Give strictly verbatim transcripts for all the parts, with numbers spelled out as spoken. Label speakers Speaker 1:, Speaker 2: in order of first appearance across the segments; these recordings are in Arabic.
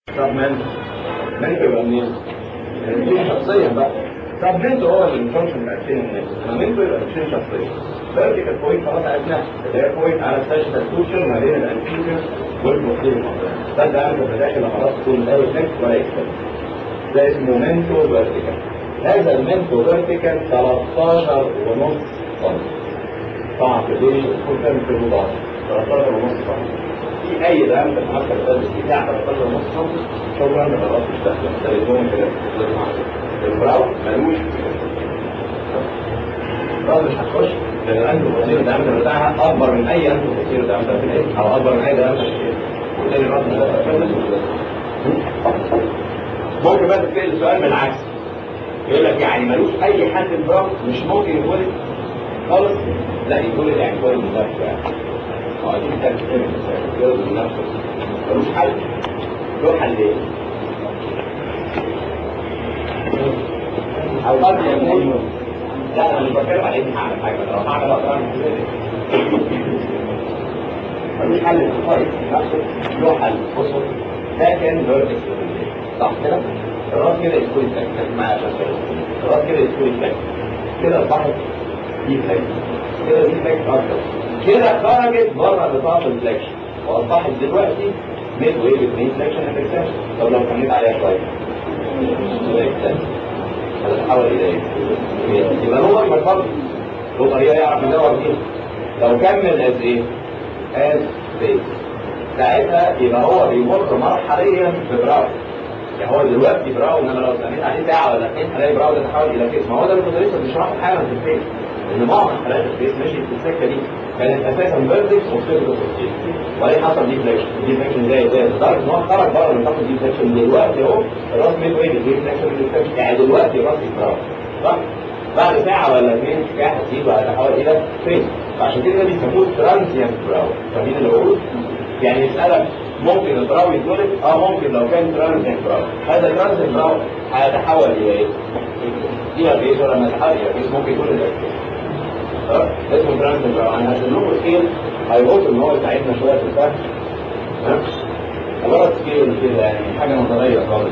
Speaker 1: طب من من يبقى منين؟ دي شخصيا بقى. طب منتو هو اللي الفانكشن بتاع السين الناس، انا منتو يبقى مش شخصيا. فيرتيكال بوينت خلاص عرفناها، اللي هي بوينت على الساشة الكوشن ما بين الانتيريور والبوستيريور. ده ده انا بداخل خلاص تكون لا ريفلكس ولا اكستنس. ده اسمه منتو فيرتيكال. هذا المنتو فيرتيكال ثلاثتاشر ونص سم. طبعا في الدنيا تكون كام في المضاعف؟ ثلاثتاشر ونص سم. في اي دعم في المعسكر الثالث بتاع ثلاثتاشر ونص سم شكرا انا خلاص مش داخل التليفون كده البراو ملوش البراو مش هتخش لان الانتو بصير الدعم بتاعها اكبر من اي انتو بصير الدعم في الاسم او اكبر من اي دعم في الاسم وبالتالي الراس مش هتخش. ممكن بقى تتسال السؤال بالعكس يقول لك يعني ملوش اي حد البراو مش ممكن يتولد خالص. لا يتولد يعني يتولد من نفسه يعني هو اكيد كان يتولد من نفسه ملوش حل. له حلين او قد يكون. لا انا مش بتكلم على اني هعمل حاجه لو هعمل اقدر اعمل ملوش حل كويس نفسه. له حل بصوا ده كان فيرتكس صح كده؟ الراس كده يكون التكتيك معايا عشان الراس كده يكون التكتيك كده البحر دي فلاكس كده دي فلاكس اكتر كده خرجت بره نطاق الفلاكشن واصبحت دلوقتي ميد ويف بين فلاكشن اند اكستنشن. طب لو كملت عليها شويه هتتحول الى ايه؟ يبقى هو يبقى فرض له طريقه يعرف يدور بيها. لو كمل از ايه؟ از بيس ساعتها يبقى هو بيمر مرحليا ببراو. يعني هو دلوقتي براو انما لو استنيت عليه ساعه ولا اثنين هلاقي براو ده تحول الى كيس. ما هو ده اللي كنت لسه بنشرحه حالا في الفيس ان معظم حالات الكيس ماشي في السكه دي كانت اساسا فيرتكس وفيرتكس وفيرتكس وبعدين حصل دي فليكشن دي فليكشن زي زي لدرجه ان هو خرج بره من نطاق دي فليكشن. دلوقتي اهو الراس ميد ويف دي فليكشن يعني دلوقتي الراس براو صح؟ بعد ساعه ولا اثنين كده هتزيد وهتتحول الى كيس. فعشان كده بيسموه ترانزيانت براو. فاهمين اللي بقوله؟ يعني يسالك ممكن البراو يتولد؟ اه ممكن لو كان ترانزيانت براو. هذا ترانزيانت براو هيتحول الى ايه؟ دي اربيز ولا ما يتحول الى اربيز ممكن يكون الاربيز. اه اسمه ترانزيانت براو. انا هشيل لكم سكيل هيبص ان هو يساعدنا شويه في الفهم. ها؟ مجرد سكيل كده يعني حاجه نظريه خالص.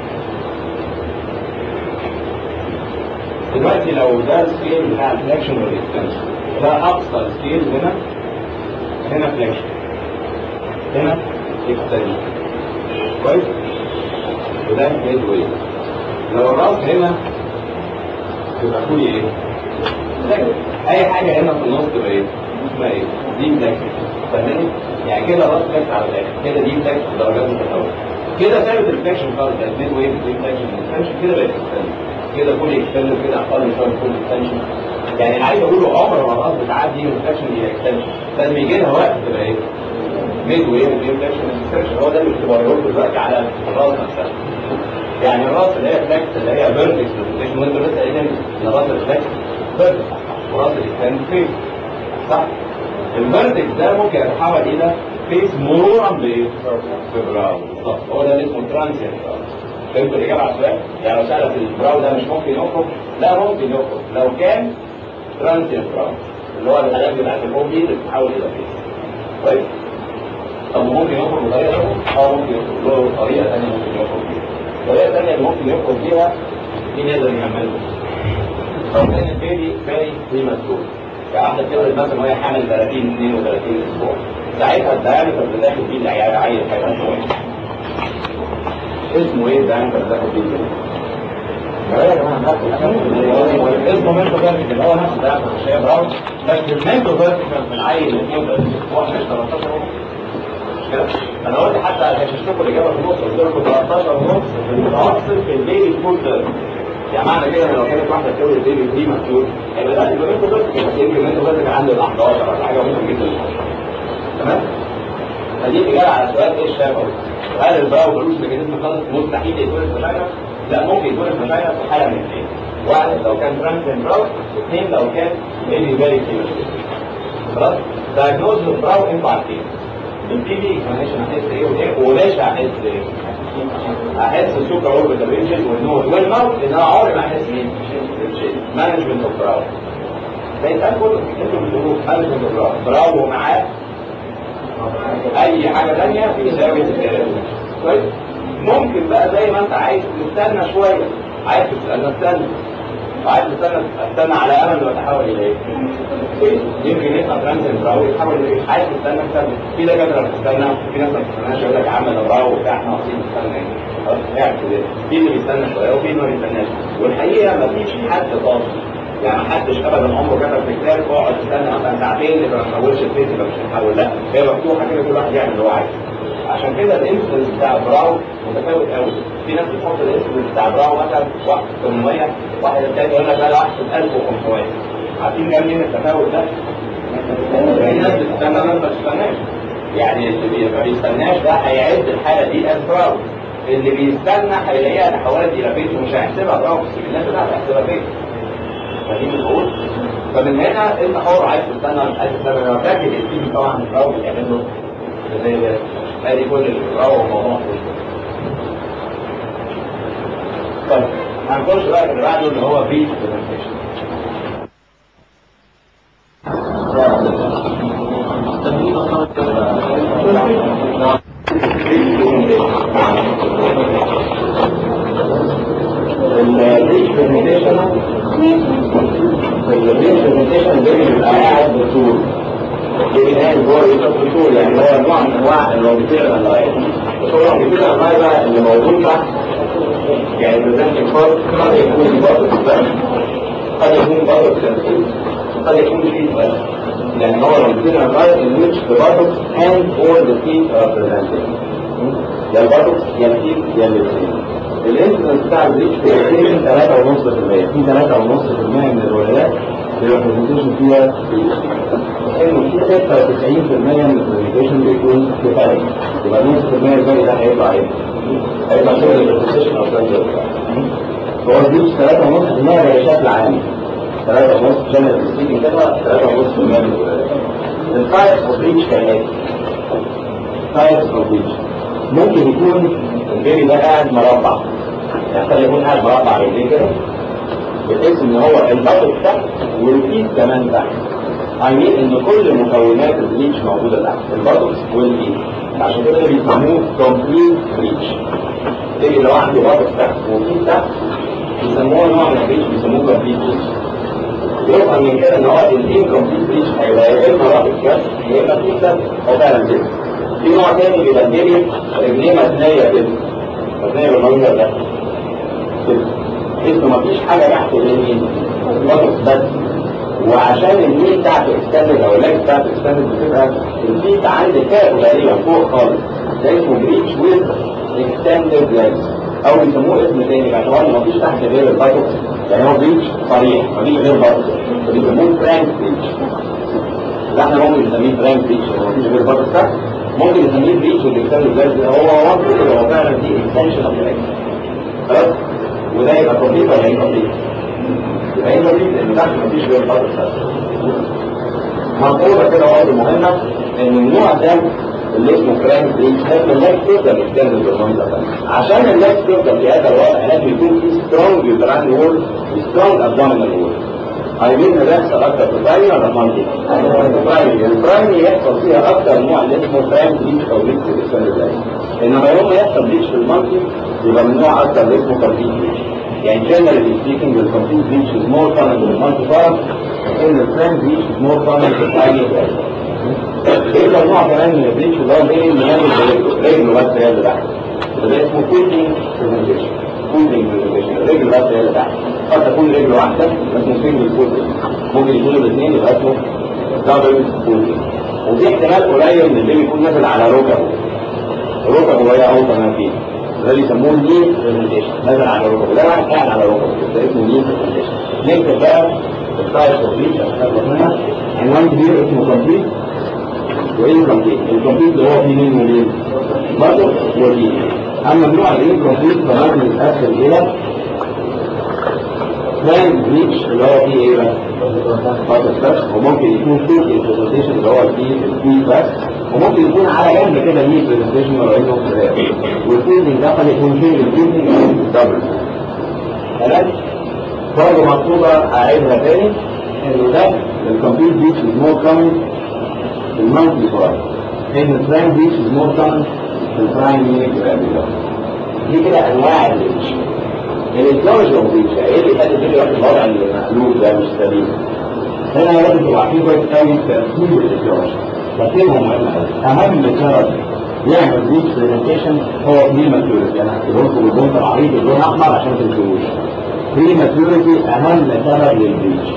Speaker 1: دلوقتي لو ده السكيل بتاع الفليكشن والاكستنشن ده اقصى سكيل هنا هنا فليكشن هنا اكستنشن كويس وده ميد ويف. لو الراس هنا تبقى كل ايه؟ فليكشن. اي حاجه هنا في النص تبقى ايه؟ اسمها ايه؟ دي فليكشن. فاهمني؟ يعني كده راس فليكشن على فليكشن كده دي فليكشن درجات متفاوته كده ثابت الفليكشن خالص يعني ميد ويف دي فليكشن اكستنشن كده بقت اكستنشن كده كل اكستنشن كده اقل شويه كل اكستنشن. يعني اللي عايز اقوله عمر ما الراس بتعدي من فليكشن الى اكستنشن لازم يجي لها وقت تبقى ايه؟ ميد ويف دي فليكشن اكستنشن. هو ده اللي بتبقى يقول دلوقتي على الراس نفسها. يعني الراس اللي هي فليكس اللي هي فيرتكس روتيشن وانت لسه قايل ان الراس الفليكس فيرتكس وراس الاكستنشن فيس صح؟ الفيرتكس ده ممكن يتحول الى فيس مرورا بايه؟ ببراو بالظبط. هو ده اللي اسمه ترانزيانت براو. فهمت الاجابه على السؤال؟ يعني لو سالك البراو ده مش ممكن يخرج؟ لا ممكن يخرج لو كان ترانزيانت براو اللي هو الحالات بتاعت الاو دي اللي بتتحول الى فيس. كويس؟ طب ممكن يخرج بطريقه ثانيه؟ اه ممكن يخرج له طريقه ثانيه ممكن يخرج بيها. الطريقه الثانيه اللي ممكن يخرج بيها مين يقدر يكملها؟ لو كان البيبي باقي في مسؤول كواحده بتولد مثلا وهي حامل ثلاثين اثنين وثلاثين اسبوع ساعتها الدايمتر اللي داخل فيه اللي هيعيل هيبقى شويه. اسمه ايه الدايمتر اللي داخل فيه؟ يا جماعه اسمه مينتو فيرتيكال. هو نفس الدايمتر مش هي براون بس المينتو فيرتيكال في العيل اثنين وثلاثين اسبوع مش ثلاثتاشر ونص. انا قلت حتى هشوف لكم الاجابه في النص قلت لكم ثلاثتاشر ونص في المتوسط في البيبي فول تيرم. يعني معنى كده ان لو كانت واحده بتولد بيبي بري ماتيور هيبقى لا يبقى مينتو فيرتيكال بس يمكن مينتو فيرتيكال عنده ال احداشر ولا حاجه ممكن جدا. تمام؟ فدي الاجابه على سؤال ايه الشافعي؟ هل البراو ملوش ميكانيزم خالص مستحيل يتولد فشاينا؟ لا ممكن يتولد فشاينا في حاله من اثنين. واحد لو كان ترانزيانت براو، اثنين لو كان بيبي فيري بريماتيور. خلاص؟ دايجنوز البراو انتوا عارفين. البي بي اكزامينشن هحس ايه وايه وليش هحس ايه؟ هحس السوبر اوربيتال رينجز والنور والموت ان انا عمري ما هحس مين؟ مانجمنت اوف براو. ده يتقال كله انتوا بتقولوا مانجمنت اوف براو، براو ومعاه اي حاجه ثانيه بيساوي الكلام. كويس؟ ممكن بقى زي ما انت عايز تستنى شويه، عايز تستنى استنى، وعايز تستنى استنى على امل انه يتحول الى ايه؟ يمكن يبقى ترانزيت او يتحول الى ايه؟ عايز تستنى استنى. في دكاتره بتستنى، في ناس ما بتستناش يقول لك يا عم ده براو وبتاع احنا واقفين نستنى ايه؟ خلاص قاعد كده. في اللي بيستنى شويه وفي اللي ما بيستناش، والحقيقه ما فيش حد فاضي. يعني ما حدش ابدا عمره كتب في كتاب اقعد تستنى مثلا ساعتين اذا ما تحولش الفيس يبقى مش هتحول، لا هي مفتوحه كده كل واحد يعمل اللي هو عايزه. عشان كده الانسلنس بتاع براو متفاوت قوي. في ناس بتحط الانسلنس بتاع براو مثلا واحد ثمانمية، واحد الثاني يقول لك لا واحد ألف وخمسمية. عارفين كام مين التفاوت ده؟ في ناس بتستنى ناس ما بتستناش. يعني اللي ما بيستناش ده هيعد الحاله دي از براو، اللي بيستنى هيلاقيها تحولت الى فيس ومش هيحسبها براو، بس الناس بتاعتها هتحسبها فيس. فدي بتقول فمن هنا انت حر عايز تستنى مش عايز تستنى. انا متاكد التيم طبعا براو بيعمل له زي ده، ادي كل البراو والموضوع طيب هنخش بقى اللي بعده اللي هو بريف برزنتيشن. البريف برزنتيشن البريف برزنتيشن ده بيبقى قاعد بالطول، قاعد جوه يبقى بالطول، يعني هو نوع من انواع الروبوتير اللايف. بس هو الروبوتير اللايف بقى اللي موجود تحت يعني برزنتيشن فور قد يكون برضه بالظبط، قد يكون برضه بالتنفيذ، قد يكون فيه بس، لان هو الروبوتير اللايف اللي مش برضه هاند اور ذا فيت اوف برزنتيشن، يا برضه يا الفيت يا الاثنين. الانسلنس بتاع البريتش برزنتيشن ثلاثة فاصلة خمسة بالمية، في ثلاثة فاصلة خمسة بالمية من الولايات البرزنتيشن فيها بريتش، انه في ستة وتسعين بالمية من البرزنتيشن بيكون كفايه، يبقى نص بالمية الباقي ده هيطلع ايه؟ هيطلع شغل البرزنتيشن او ترانزيت. هو البريتش ثلاثة فاصلة خمسة بالمية بشكل عام، ثلاثة فاصلة خمسة بالمية جنرال سبيكينج كده، ثلاثة فاصلة خمسة بالمية من الولايات. التايبس اوف بريتش كالاتي. تايبس اوف بريتش ممكن يكون البيبي ده قاعد مربع، يعني خلي يكون قاعد مربع رجليه كده بحيث ان هو البطن تحت والفيت كمان تحت. عايزين ان كل مكونات البريتش موجوده تحت البطن والفيت، عشان كده بيسموه كومبليت بريتش. تيجي لو عنده بطن تحت وفيت تحت بيسموه نوع من البريتش بيسموه كومبليت بريتش. يفهم من كده ان هو الانكومبليت بريتش هيبقى يا اما رابط كاس يا اما فيت تحت، هو فعلا كده. في نوع تاني بيبقى البيبي رجليه مثنيه كده، مثنيه بالمنظر ده كده، اسمه مفيش حاجه تحت اليمين بطن بس، وعشان النيل بتاعته اكستندد او اللاج بتاعته اكستندد بتبقى الفيت عند الكاب تقريبا فوق خالص، ده اسمه بريتش ويز اكستندد لاجز، او بيسموه اسم تاني باعتبار ان مفيش تحت غير البطن، يعني هو بريتش صريح مفيش غير بطن، فبيسموه فرانك بريتش. ده احنا ممكن نسميه فرانك بريتش لو مفيش غير بطن تحت، ممكن نسميه بريتش ويز اكستندد لاجز، هو وصف كده هو فعلا دي اكستنشن اوف لاجز. خلاص؟ وده يبقى كومبليت ولا انكومبليت؟ يبقى انكومبليت لان تحت مفيش غير بطن تحت. مقولة كده برضه مهمة ان النوع ده اللي اسمه فرانك بريتش لازم اللاج تفضل اكستندد بالمنظر ده، عشان اللاج تفضل في هذا الوضع لازم يكون في سترونج يوتراين وول وسترونج ابدومينال وول. عايزين ده يحصل اكتر في البرايمري ولا المالتي؟ البرايمري، البرايمري يحصل فيها اكتر نوع اللي اسمه فرانك بريتش او بريتش اكستندد لاج، انما يوم ما يحصل بريتش في المالتي يبقى من نوع اكتر اللي اسمه كومبليت بريتش. يعني generally speaking the complete breach is more common than the multiform and the frank breach is more common than the tiny breach. يبقى النوع كمان من البريتش اللي هو بين اللي يعمل رجله بس هي اللي تحت، ده اسمه فوتنج برزنتيشن. فوتنج برزنتيشن الرجل بس هي اللي تحت، قد تكون رجل واحده اسمه سنجل فوتنج، ممكن يكونوا الاثنين يبقى اسمه دبل فوتنج. وفي احتمال قليل ان اللي يكون نازل على ركبه، ركبه وهي اهو كمان فيه، ده بيسموه نيل برزنتيشن، نازل على ركبه، ده واحد قاعد على ركبه، ده اسمه نيل برزنتيشن. نكتب بقى التايبس اوف بريتش عشان نخلص منها. عنوان كبير اسمه كومبليت وانكمبليت. الكومبليت اللي هو فيه مين ومين؟ برضه وفيه. اما النوع الانكمبليت فممكن يتقسم الى فرانك بريتش اللي هو فيه ايه بقى؟ بطن بس، وممكن يكون فوتنج برزنتيشن اللي هو فيه الفيت بس، وممكن يكون على جنب كده نيل برزنتيشن ولا انه كده، والفوتنج ده قد يكون فيه الفوتنج او دبل. تمام؟ برضه مطلوبه اعيدها تاني انه ده الكومبليت بريتش از مور كومن في المالتي فورم، ان الفرانك بريتش از مور كومن في البرايمري جرافيكال. دي كده انواع الريتش. الاتيولوجي اوف ريتش ايه اللي يخلي الفيديو ياخد الوضع المقلوب ده مش سليم؟ هنا لازم تبقوا عارفين كويس قوي ترتيب الاتيولوجي. ترتيبهم مهم قوي. اهم سبب يعمل ريتش برزنتيشن هو بريماتيوريتي. انا هكتبه لكم باللون العريض باللون الاحمر عشان ما تنسوش. بريماتيوريتي اهم سبب للريتش.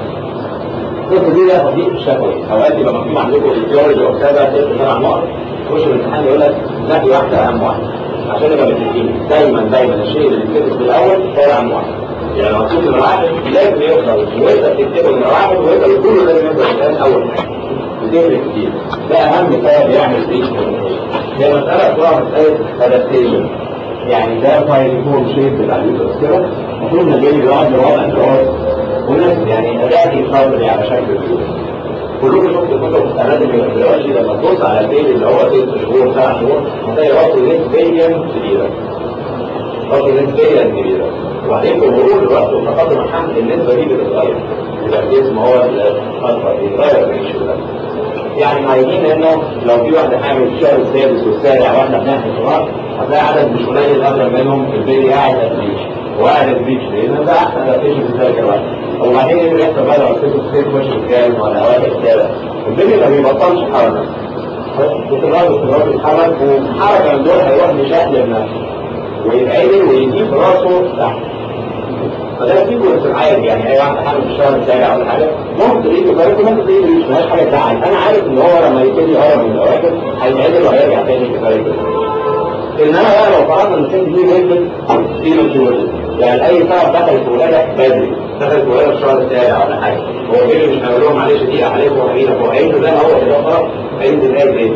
Speaker 1: القصه دي لها تطبيق في الشفوي. اوقات يبقى مكتوب عندكم الاتيولوجي او كذا ست سبع نقط، تخش الامتحان يقول لك نقي واحده اهم واحده. عشان نبقى متفقين دايما دايما الشيء اللي بيتكتب في الاول هو اهم واحد. يعني لو مكتوب نمره واحد لازم يوصل وانت بتكتبه نمره واحد وانت بتقوله لازم يوصل الثاني اول حاجه. بتفرق كتير. ده اهم سبب يعمل ريتش برزنتيشن. هي مساله اسمها مساله ادابتيشن. يعني ده فايليفورم شيب بتاع اليوتيوب كده المفروض ان البيبي بيقعد لوضع اللي هو مناسب، يعني اداء يتفضل على شكل الفيديو. كلكم شفتوا كتب الاناتومي والفيزيولوجي لما تبص على البيبي اللي هو ست شهور سبع شهور هتلاقي راسه نسبيا كبيره. راسه نسبيا كبيره. وبعدين بمرور الوقت وتقدم الحمل النسبه دي بتتغير. يبقى الجسم هو الاكبر بيتغير في الشيء ده. يعني عايزين انه لو في واحده حامل في الشهر السادس والسابع واحده بناحيه الراس هتلاقي عدد مش قليل اكتر منهم البيبي قاعد على البيتش وقاعد على البيتش لان ده احسن ادابتيشن في ذلك الوقت. وبعدين ايه اللي يحصل بقى لو الست ست مش الثالث ولا اوائل السابع؟ البيبي ما بيبطلش حركه. باستمرار باستمرار بيتحرك وحركه من دول هيروح مشقلب نفسه ويتعدل ويجيب راسه تحت. فده سيكونس عادي، يعني اي واحد حامل في الشهر السابع ولا حاجه ممكن تلاقيه كويس وممكن تلاقيه مش مالهاش حاجه تزعل. انا عارف ان هو لما يبتدي يقرب من الاواخر هيتعدل وهيرجع تاني كفايه. انما بقى لو فرضنا ان الست دي نزلت في ماتيوريتي، يعني اي سبب دخلت ولاده بدري، دخلت ولاده في الشهر السابع ولا حاجه، هو بيبي مش هيقول لهم معلش دي عليكم وعلينا هو هينزل زي ما هو كده خلاص هينزل ايه تاني؟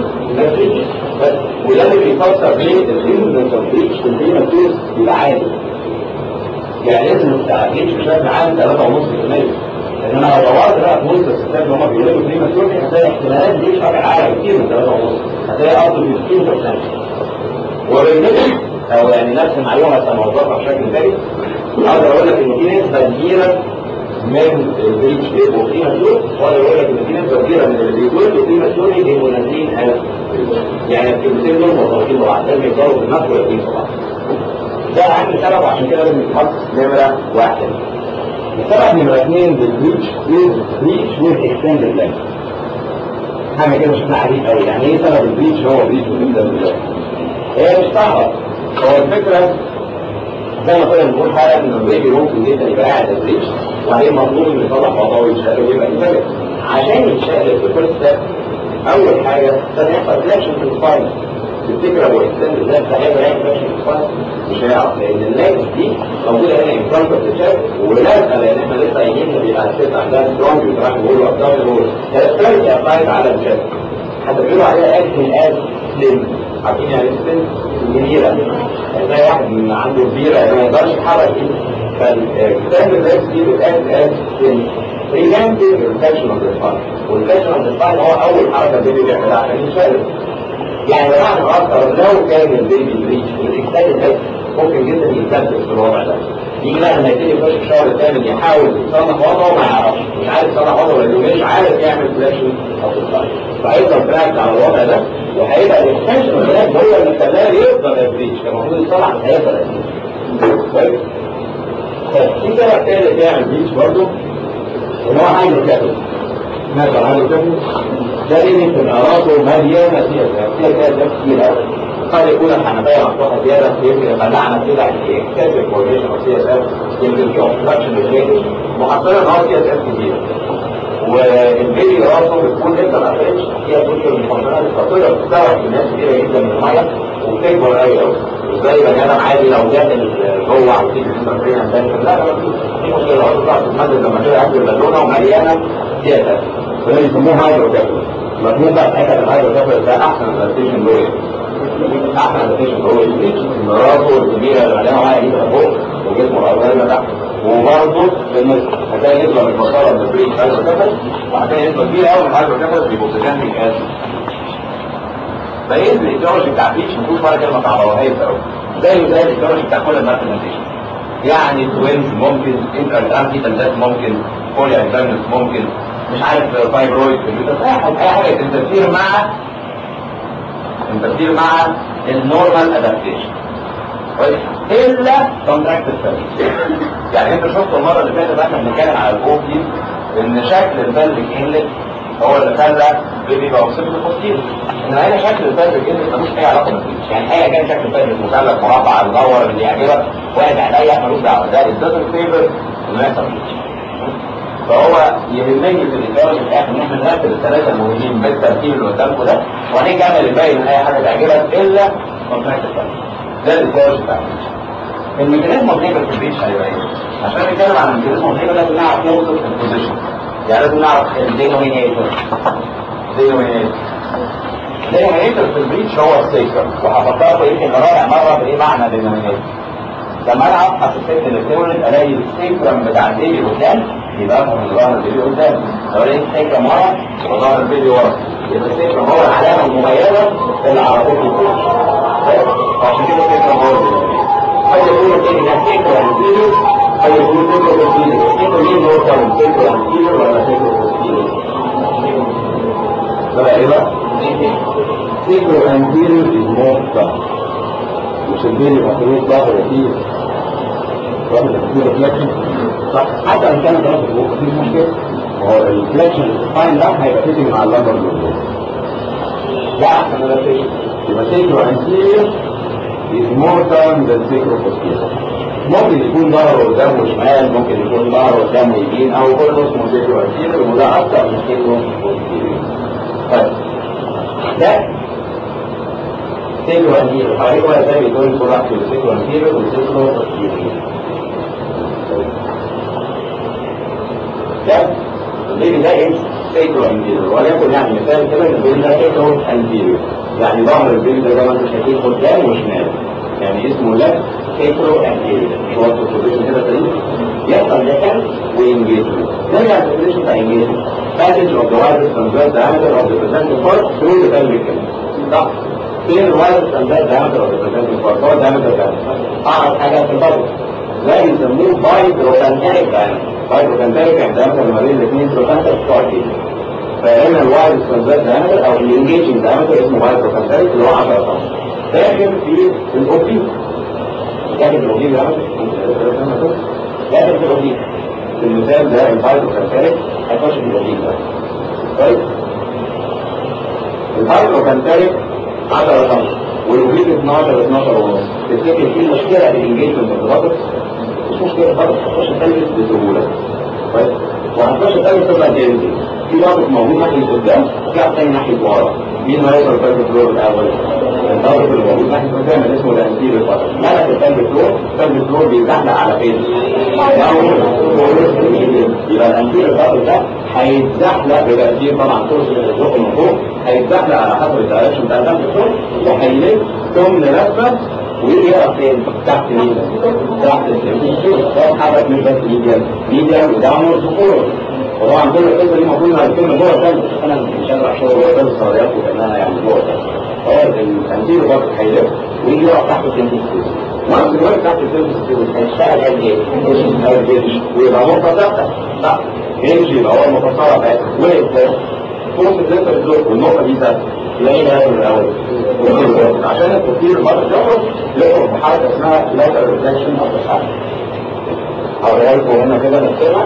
Speaker 1: بس وده اللي بيفسر ليه الريزن اوف ريتش في البريماتيورز يبقى عالي. يعني لازم التعليق بشكل عام ثلاثة ونص في المية. انما لو دورت بقى في وسط الستات اللي هم بيولدوا بريماتيورز هتلاقي احتمالات دي شكل عالي كتير من ثلاثة ونص، هتلاقي ارض في خمسين بالمية. وبالنسبه او يعني نفس المعلومه بس موظفه بشكل ثاني اقدر اقول لك ان في نسبه كبيره من الريتش بيبقوا بريماتيور، واقدر اقول لك ان في نسبه كبيره من اللي بيولدوا بريماتيور بيبقوا نازلين از يعني الكلمتين دول مرتبطين ببعض، لازم يفضلوا في النص والاثنين في بعض. ده اهم سبب عشان كده لازم يتحط نمره واحد. السبب نمره اثنين بالريتش ريتش ويز اكستندد لينث. حاجه كده شكلها عجيب قوي، يعني ايه سبب الريتش هو ريتش ويز اكستندد لينث؟ هي مش صعبه، هو الفكره زي ما كنا بنقول حالا ان البيبي ممكن جدا يبقى قاعد على الريتش وبعدين مطلوب انه يطلع خطوه ويتشقلب ويبقى يتشقلب. عشان يتشقلب في فيرست ستيب اول حاجه لازم يحصل فليكشن في السباين. تفتكر ابو اكستند ده هيبقى يعمل فليكشن في السباين؟ مش هيعرف لان اللاجز دي موجوده هنا ان فرونت اوف ذا تشيست ولازقه لان احنا لسه قايلين ان بيبقى الست عندها سترونج وتراك بول وابدومين بول. هي سترونج ابلايد على التشيست. حتى بيقولوا عليها اكشن از سليم. عارفين يعني سليم؟ كبيره. زي واحد من عنده كبيره ما يقدرش يتحرك ايده. فالستاند لاجز دي بتاكت از سليم. preventing infection of the spine. والinfection of the spine هو أول حركة البيبي بيعملها عشان يتشقلب. يعني بمعنى آخر لو كان البيبي بريتش والاكستندد ليج ممكن جدا يتثبت في الوضع ده. يجي بقى لما يبتدي يخش الشهر الثامن يحاول يصلح وضعه ما يعرفش، مش عارف يصلح وضعه لأنه مش عارف يعمل فليكشن أو سباين. فهيفضل تراكت على الوضع ده وهيبقى الاكستنشن اوف ذا ليج هو اللي خلاه يفضل بريتش، كان المفروض يصلح مش هيفضل بريتش. في سبب ثالث يعمل بريتش برضه اللي هو هايدروكابل. ماذا هايدروكابل؟ ده ليه تبقى راسه مليانه فيها فيها كده كتير قوي. قد يكون الحنفيه مفتوحه زياده يمكن يخلعنا كده اكتسب فورميشن او سي اس اف، يمكن في اوبستراكشن للرينج محصله ان هو سي اس اف كتير. والبيبي راسه بتكون لسه ما قفلتش فيها سوشيال الفانكشنال الخطيره بتستوعب كميات كتيره جدا من الميه وبتكبر قوي قوي. زي بني ادم عادي لو داخل جوه على تيجي سنترين تنشن لا لا في مشكله الارض بتاعت المادة لما كده قبل البالونه ومليانه سياسه وده بيسموه هايدروكابل. مفهوم بقى ساعتها الهايدروكابل ده احسن ادابتيشن له احسن ادابتيشن له الريتش راسه الكبيره اللي مليانه ميه دي فوق وجسمه الارضيه تحت وبرضه بالنسبه هتلاقي نسبه من المسار من البريك هايدروكابل وهتلاقي نسبه كبيره قوي من الهايدروكابل بيبقوا سكانتيك اسيد. فايه الايديولوجي بتاع الريتش مفيش ولا كلمه صعبه وهي قوي زي زي الايديولوجي بتاع كل الماركتنجيشن. يعني توينز ممكن انترانتيتال ممكن بولي انترنس ممكن مش عارف فايبرويد اي حاجه تنتفير مع تنتفير مع النورمال ادابتيشن. الا كونتراكت الفلك. يعني انت شفت المره اللي فاتت احنا بنتكلم على الاو بي ان شكل الفلك انلت هو اللي خلى بيبي يبقى وصف البوستير. انما هنا شكل الفلك انلت ملوش اي علاقه بالفلك. يعني ايا كان شكل الفلك مثلث مربع مدور اللي يعجبك واسع ضيق ملوش دعوه، ده الدوزن فيفر انه يحصل. فهو يهمني في الاطار في الاخر ان احنا نرتب الثلاثه المهمين بالترتيب اللي قدامكم ده، وهنكمل الباقي من اي حاجه تعجبك الا كونتراكت الفلك. ده الاطار بتاعنا. الميكانيزم اوف ليبر في البريتش هيبقى ايه؟ عشان نتكلم عن الميكانيزم اوف ليبر لازم نعرف نوصل البوزيشن. يعني لازم نعرف الدينومينيتور. الدينومينيتور الدينومينيتور في البريتش هو السيكر، وهفكركم يمكن لرابع مره بايه معنى دينومينيتور. لما انا اصحى في الست اللي بتولد الاقي السيكرم بتاع البيبي قدام، يبقى افهم ان ظهر البيبي قدام. لو لقيت السيكرم ورا يبقى ظهر البيبي ورا. يبقى السيكرم هو العلامه المميزه اللي عرفتني البريتش. عشان كده السيكرم هو الدينومينيتور. أو يقول لك إن السيكرو أنتيريور أو يقول سيكرو بوستيريور. السيكرو مين هو كان سيكرو أنتيريور ولا سيكرو بوستيريور؟ ولا إيه بقى؟ سيكرو أنتيريور is more tough. مش البيبي مفروض ظهر فيه ظهر فيه ريفلكشن. صح؟ حتى إن كان ظهر فوق مفيش مشكلة. وهو الريفلكشن السباين ده هيبقى فيتنج مع اللمبر اللي ده أحسن من الريفلكشن. يبقى سيكرو أنتيريور is more than the sacro posterior. ممكن يكون ظهره قدام وشمال، ممكن يكون ظهره قدام ويمين، او كله اسمه sacro anterior، وده اكتر من sacro posterior. طيب ده sacro anterior. حواليك بقى ازاي بيكون كل واحد من sacro anterior و sacro posterior. ده البيبي ده ايه؟ sacro anterior. وليكن يعني مثال كده البيبي ده sacro anterior. يعني ظهر البيبي ده زي ما انتم شايفين قدام وشمال. يعني اسمه لك سيكرو انتيريور. شو وصف البوزيشن كده سليم؟ يحصل ديفنس وانجيجمنت. نرجع للبوزيشن بتاع انجيجمنت. passage of the widest transverse diameter of the presenting part through the pelvic canal. صح؟ فين الوايدست transverse diameter of the presenting part؟ هو الدايمتر ده. أعرف حاجة في البطن. ده بيسموه بايبروكانتريك diameter. بايبروكانتريك يعني diameter ما بين الاثنين بروكانتر بارتين. فهنا الوايدست transverse diameter أو الانجيجنج diameter اسمه بايبروكانتريك اللي هو عشرة سم. داخل في الأوبي. داخل في الأوبي ده داخل في الأوبي. في المثال ده البايبروكانتريك هيخش في الأوبي ده. طيب البايبروكانتريك عشرة سم والأوبي اتناشر اتناشر ونص. تفتكر في مشكلة في الانجيجمنت الرابط؟ مش مشكلة خالص، هتخش تلبس بسهولة. طيب وهتخش تلبس تبقى جنبي. في رابط موجود ناحية قدام وفي واحد تاني ناحية ورا. مين ما يوصل الفلك فلور الأول؟ الضغط اللي موجود ناحية قدام اللي اسمه الانتيريور فلور. ملك الفلك فلور، الفلك فلور بيتزحلق على فين؟ يبقى الانتيريور فلور ده هيتزحلق بتأثير طبعا كرسي الزق من فوق، هيتزحلق على حسب الدايركشن بتاع الفلك فلور وهيلف ثمن لفة ويجي يقف فين؟ تحت مين؟ تحت الانتيريور. ده حرك مش بس ميديان، ميديان وداونورد وفورورد. وطبعا كل القصه دي المفروض انها تكون جوه الثلج. انا مش هشرح شغل جوه الثلج صغيرات وكانها يعني جوه الثلج. هو الانتيريور برضه هيلف ويجي يقف تحت السنتيستيوس. وانس الوقت تحت السنتيستيوس هيشتغل قد ايه؟ ايش؟ ويبقى نقطه ثابته. صح؟ يمشي يبقى هو المفصله بتاعته وقف فوق السنتر الدور والنقطه دي ثابته. يبقى ايه ده الاول؟ عشان التفكير برضه يخرج يخرج بحركه اسمها lateral reflection of the heart. هوريها لكم هنا كده نكتبها.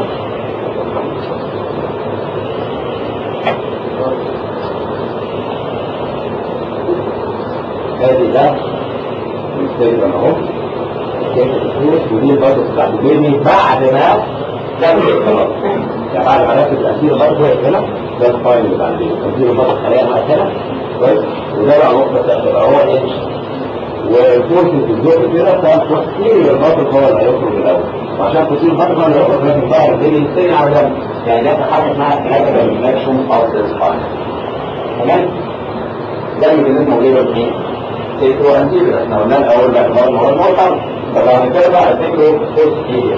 Speaker 1: هذه ده السيرفن اهو كيف الفلوس ودي البطل بتاعت البيبي بعد ما كمل خلاص. يعني بعد ما نفس الأسير برضه هنا ده الفايل بتاع البيبي. الأسير برضه خليها معاك هنا كويس. وده بقى نقطة تبقى هو اتش وفورسة الزق كده فالتفكير البطل هو اللي هيخرج الأول. وعشان تفكير البطل هو اللي هيخرج لازم ظهر البيبي يستني على جنب. يعني ده حاجة اسمها lateral reflection of the spine. تمام؟ ده الميكانيزم موجود ايه؟ سيكرو انتيريور. احنا قلنا الاول بقى هو هو الموتر. طب هنتكلم بقى على سيكرو بوستيريور.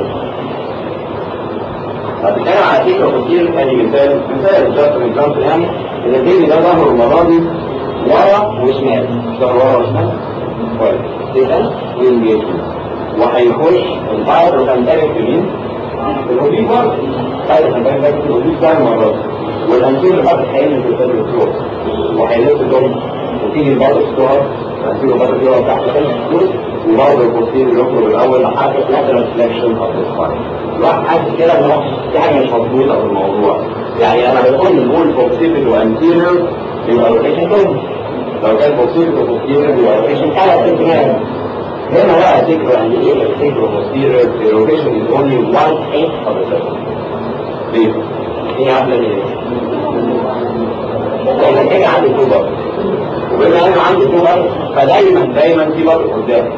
Speaker 1: هنتكلم على سيكرو بوستيريور ادي مثال مثال جاست اكزامبل يعني ان البيبي ده ظهره المره دي ورا وشمال. ظهر ورا وشمال كويس. كده وانجيجمنت وهيخش الباير وكانتريك في مين؟ في الاوبيك برضه. طيب هنبقى ده في الاوبيك ده المره دي. والانتيريور برضه هيعمل في الفيرو فلور وهيلف دول وتيجي البطل ستور الانتيريور برضه يقف تحت الفلوس وبرضه البوستيريور يخرج الاول لحد lateral flexion of the spine. الواحد حاسس كده ان هو في حاجه مش مظبوطه في الموضوع. يعني انا بقول نقول بوستيريور وانتيريور يبقى روتيشن كله. لو كان بوستيريور وبوستيريور يبقى روتيشن ثلاث اتجاهات. هنا بقى ذكر عن ايه الذكر وبوستيريور الروتيشن is only one eighth of the second. ليه؟ ايه عامله ايه؟ لان كده عندي تو بار. وبما انه عندي تو بار فدايما دايما في بار قدام.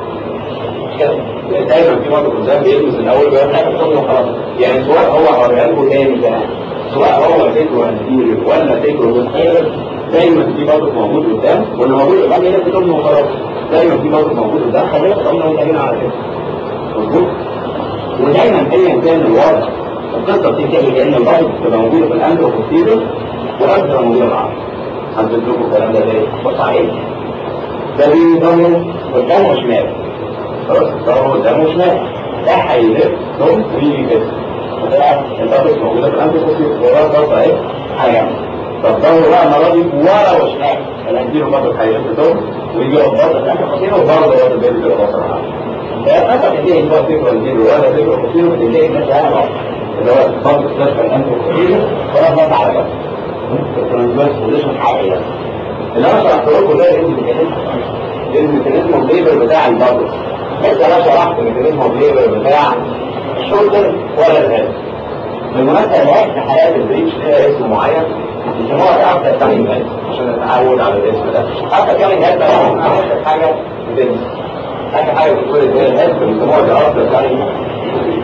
Speaker 1: دايما في مرة قدام بيلمس الاول ويقول حاجه ثم خلاص. يعني سواء هو هوريها لكم تاني كمان سواء هو فكره انتيريور ولا فكره بوستيريور دايما في مرة موجود قدام واللي موجود قدام هنا في ثم وخلاص. دايما في مرة موجود قدام خلينا قلنا وانتهينا على كده. مظبوط؟ ودايما ايا كان الوضع القصه بتنتهي لان البايظ بتبقى موجوده في الاندرو بوستيريور والارض بتبقى موجوده معاها. حددت لكم الكلام ده ليه؟ بص عليه. ده بيضمن قدام وشمال. خلاص ضربه قدامه وشمال ده هيلف ثم ويجي كده وده الضغط موجوده في الانتي بوستيريور وده الضغط اهي هيعمل. طب ضربه بقى المره دي ورا وشمال الانتيريور برضه هيلف ثم ويجي الضغط الانتي بوستيريور وبرضه برضه البيبي بيبقى واصل معاه. فللاسف بتلاقي اللي هو فكره انتيريور ولا فكره بوستيريور بتلاقي الناس انا بقى اللي هو الضغط بتاع الانتي بوستيريور ولا ضغط على جنب. الترانسفيرس بوزيشن حقيقيه. اللي انا شرحت لكم ده الميكانيزم الميكانيزم الليبر بتاع الضغط. انت لا شرحت ميكانيزم الليبر بتاع الشولدر ولا الهيد. بالمناسبه الهيد في حالات البريتش ليها اسم معين يسموها اكتر كامينج هيد عشان نتعود على الاسم ده. اكتر كامينج هيد ده اكتر حاجه بتنزل. اكتر حاجه بتقول ازاي الهيد بيسموها دي اكتر كامينج هيد.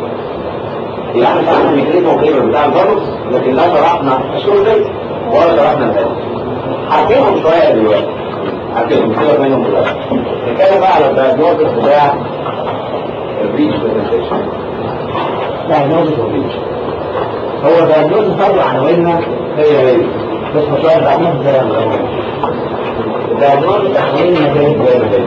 Speaker 1: يعني شرحنا ميكانيزم الليبر بتاع الضغط لكن لا شرحنا الشولدر ولا شرحنا الهيد. حكيهم شويه دلوقتي. حكيهم كده منهم دلوقتي. نتكلم بقى على الدايجنوستس بتاع الريتش برزنتيشن. دايجنوستس والريتش. هو دايجنوستس برضه عناويننا هي هي بس مش واحد دايجنوستس زي عناويننا. الدايجنوستس عناويننا زي زي ما هي.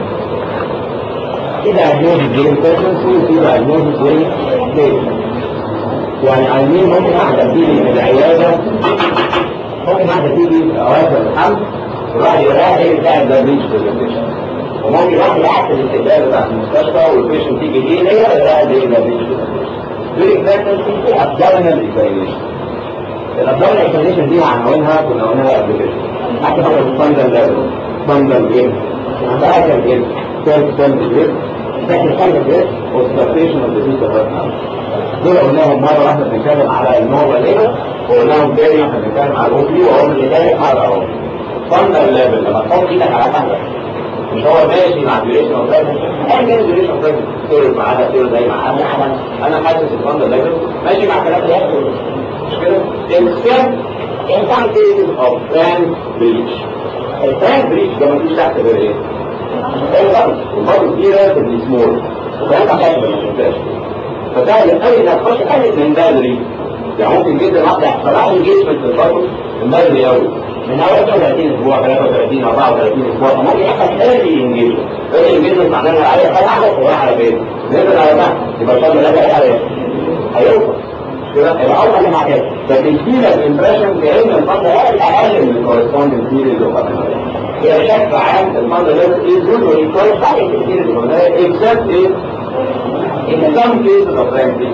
Speaker 1: في دايجنوستس جيم بريزنسي وفي دايجنوستس جيم يعني عايزين ممكن واحدة تيجي من العيادة ممكن واحدة تيجي في أواخر الحمل الواحد يلاقيها هي بتاعت ذا بريتش برزنتيشن. وممكن واحد قاعد في الاستقبال بتاع المستشفى والبيشنت تيجي ليه ليه يلاقيها زي ذا بريتش برزنتيشن. دول اكزامينشن في ابدومينال اكزامينشن. الابدومينال اكزامينشن دي عناوينها كنا قلناها قبل كده. حتى هو السباندال ليفل سباندال جيم عندها كام جيم؟ ثالث سباندال جيم second سباندال جيم والسبستيشن اوف ذا فيتال هارت. دول قلناهم مرة واحدة بنتكلم على النورمال ليفل وقلناهم تاني واحنا بنتكلم على الاوبلي وهم اللي تاني مرة اهو. سباندال ليفل لما تحط ايدك على فهمك مش هو ماشي مع الديوريشن اوف لايف انا جاي الديوريشن اوف لايف تقول معاها تقول زي معاها انا انا حاسس الفند ليفل ماشي مع كلام ده مش كده انسان انسان كيس اوف فرانك بريتش. الفرانك بريتش ده مفيش تحت غير ايه؟ الفند الفند دي راتب سمول وكانت عشان ما تنساش فسهل قوي انك تخش قالت من بدري. يعني ممكن جدا واحده يحصل لها انجيجمنت في الفند من بدري قوي من اول ثلاثين اسبوع ثلاثة وثلاثين أربعة وثلاثين اسبوع ممكن يحصل ايرلي انجيجمنت. ايرلي انجيجمنت معناه ان العيال هتعرف وراح على فين نزل على تحت يبقى ان شاء الله لا عليه هيوصل مش كده يبقى اول حاجه مع كده فبيديلك الامبريشن كأن الفند اقل من الكورسبوندنج بيريد اوف هي بشكل عام الفند ليفل از يوجوالي كويس على البيريد اوف اكسبت ايه ان سام كيسز اوف فرانكليش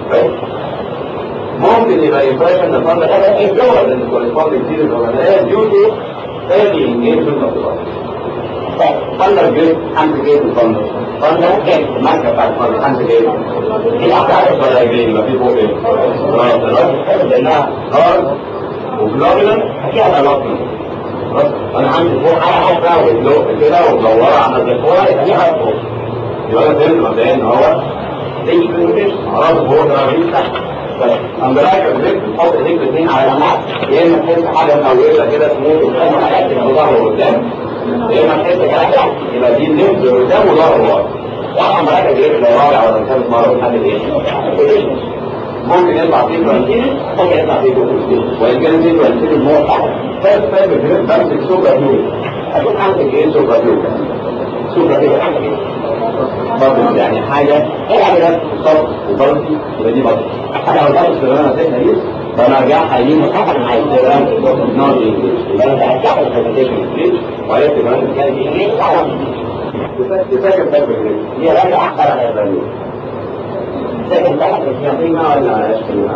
Speaker 1: ممكن يبقى impression الفند ده ايه lower than the corresponding series of an due to early engagement of the body. فند جيد خمسة جيد الفند فند جيد الماركة بتاعت الفند خمسة جيد دي أعتقد ولا جيد يبقى في فوق ايه؟ خلاص الراجل حلو لأنها هارد وجلوبولان فيها الألوبمنت. أنا عندي فوق حاجة حاجة كده ومدورة عاملة زي فوق يبقى ليها فوق يبقى أنا فهمت مبدئيا إن هو ليش بريموتيشن خلاص فوق ده مفيش تحت. أمبراك الريك بتحط ايديك الاثنين على الأمعاء يا إما تحس حاجة مقوية كده سموث وتحس حاجات من ظهره قدام يا إما تحس كده يبقى دي الليمز قدام وظهره ورا. واحد أمبراك الريك لو رابع ولا خامس مرة بتحدد إيه؟ ممكن يطلع فيه فرانكيني ممكن يطلع فيه كوكوستين وإن كان فيه فرانكيني الموت تحت فاست فاهم الريك بمسك سوبر هيوي أشوف عندك إيه سوبر هيوي سوبر هيوي برضه يعني حاجة ايه حاجة صوت وبرضي يبقى دي برضه حاجة لو الأرض اللي أنا سيبها دي فأنا أرجعها يمين وصفحة من عايز نار إنجليش يبقى أنا هرجعها البرزنتيشن إنجليش وعرفت كمان كانت إنجليش يسكن باب الجريد هي غير أحسن على البالون سكن تحت الشياطين ولا ولا يشكلونها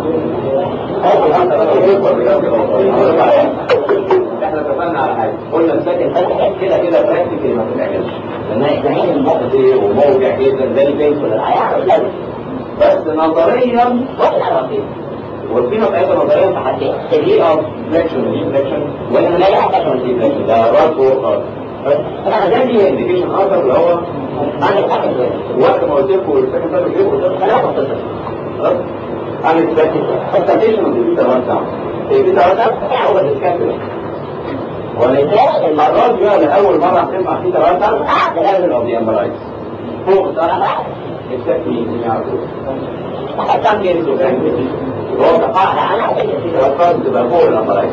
Speaker 1: احنا اتفقنا على حاجة قلنا السكن تحت كده كده براكتيكلي ما بتتعملش لأنها احتمال النقطة دي وموجع جدا زي البنت ولا الحياة بس نظريا واحد على خير والقيمة بتاعتها نظريا في حاجتين تجريء أو فليكشن ودي فليكشن ولا لا يحتاج من دي فليكشن ده راس فوق خالص انا ده دي انديكيشن اكتر اللي هو عندك حاجه وقت ما قلت لكم السكن ده بيجيبه قلت لكم ثلاثه قصص عن الكونسلتيشن اوف البيتا وان ساوند البيتا وان ساوند هو الديسكشن ولكن المرات دي انا اول مره هتسمع فيتا وان ساوند ده لازم اوف دي امبرايز فوق الصراحه اكسبت مين يعرفوا حتى كده هو تقاعد على الفيتا وان ساوند تبقى فوق الامبرايز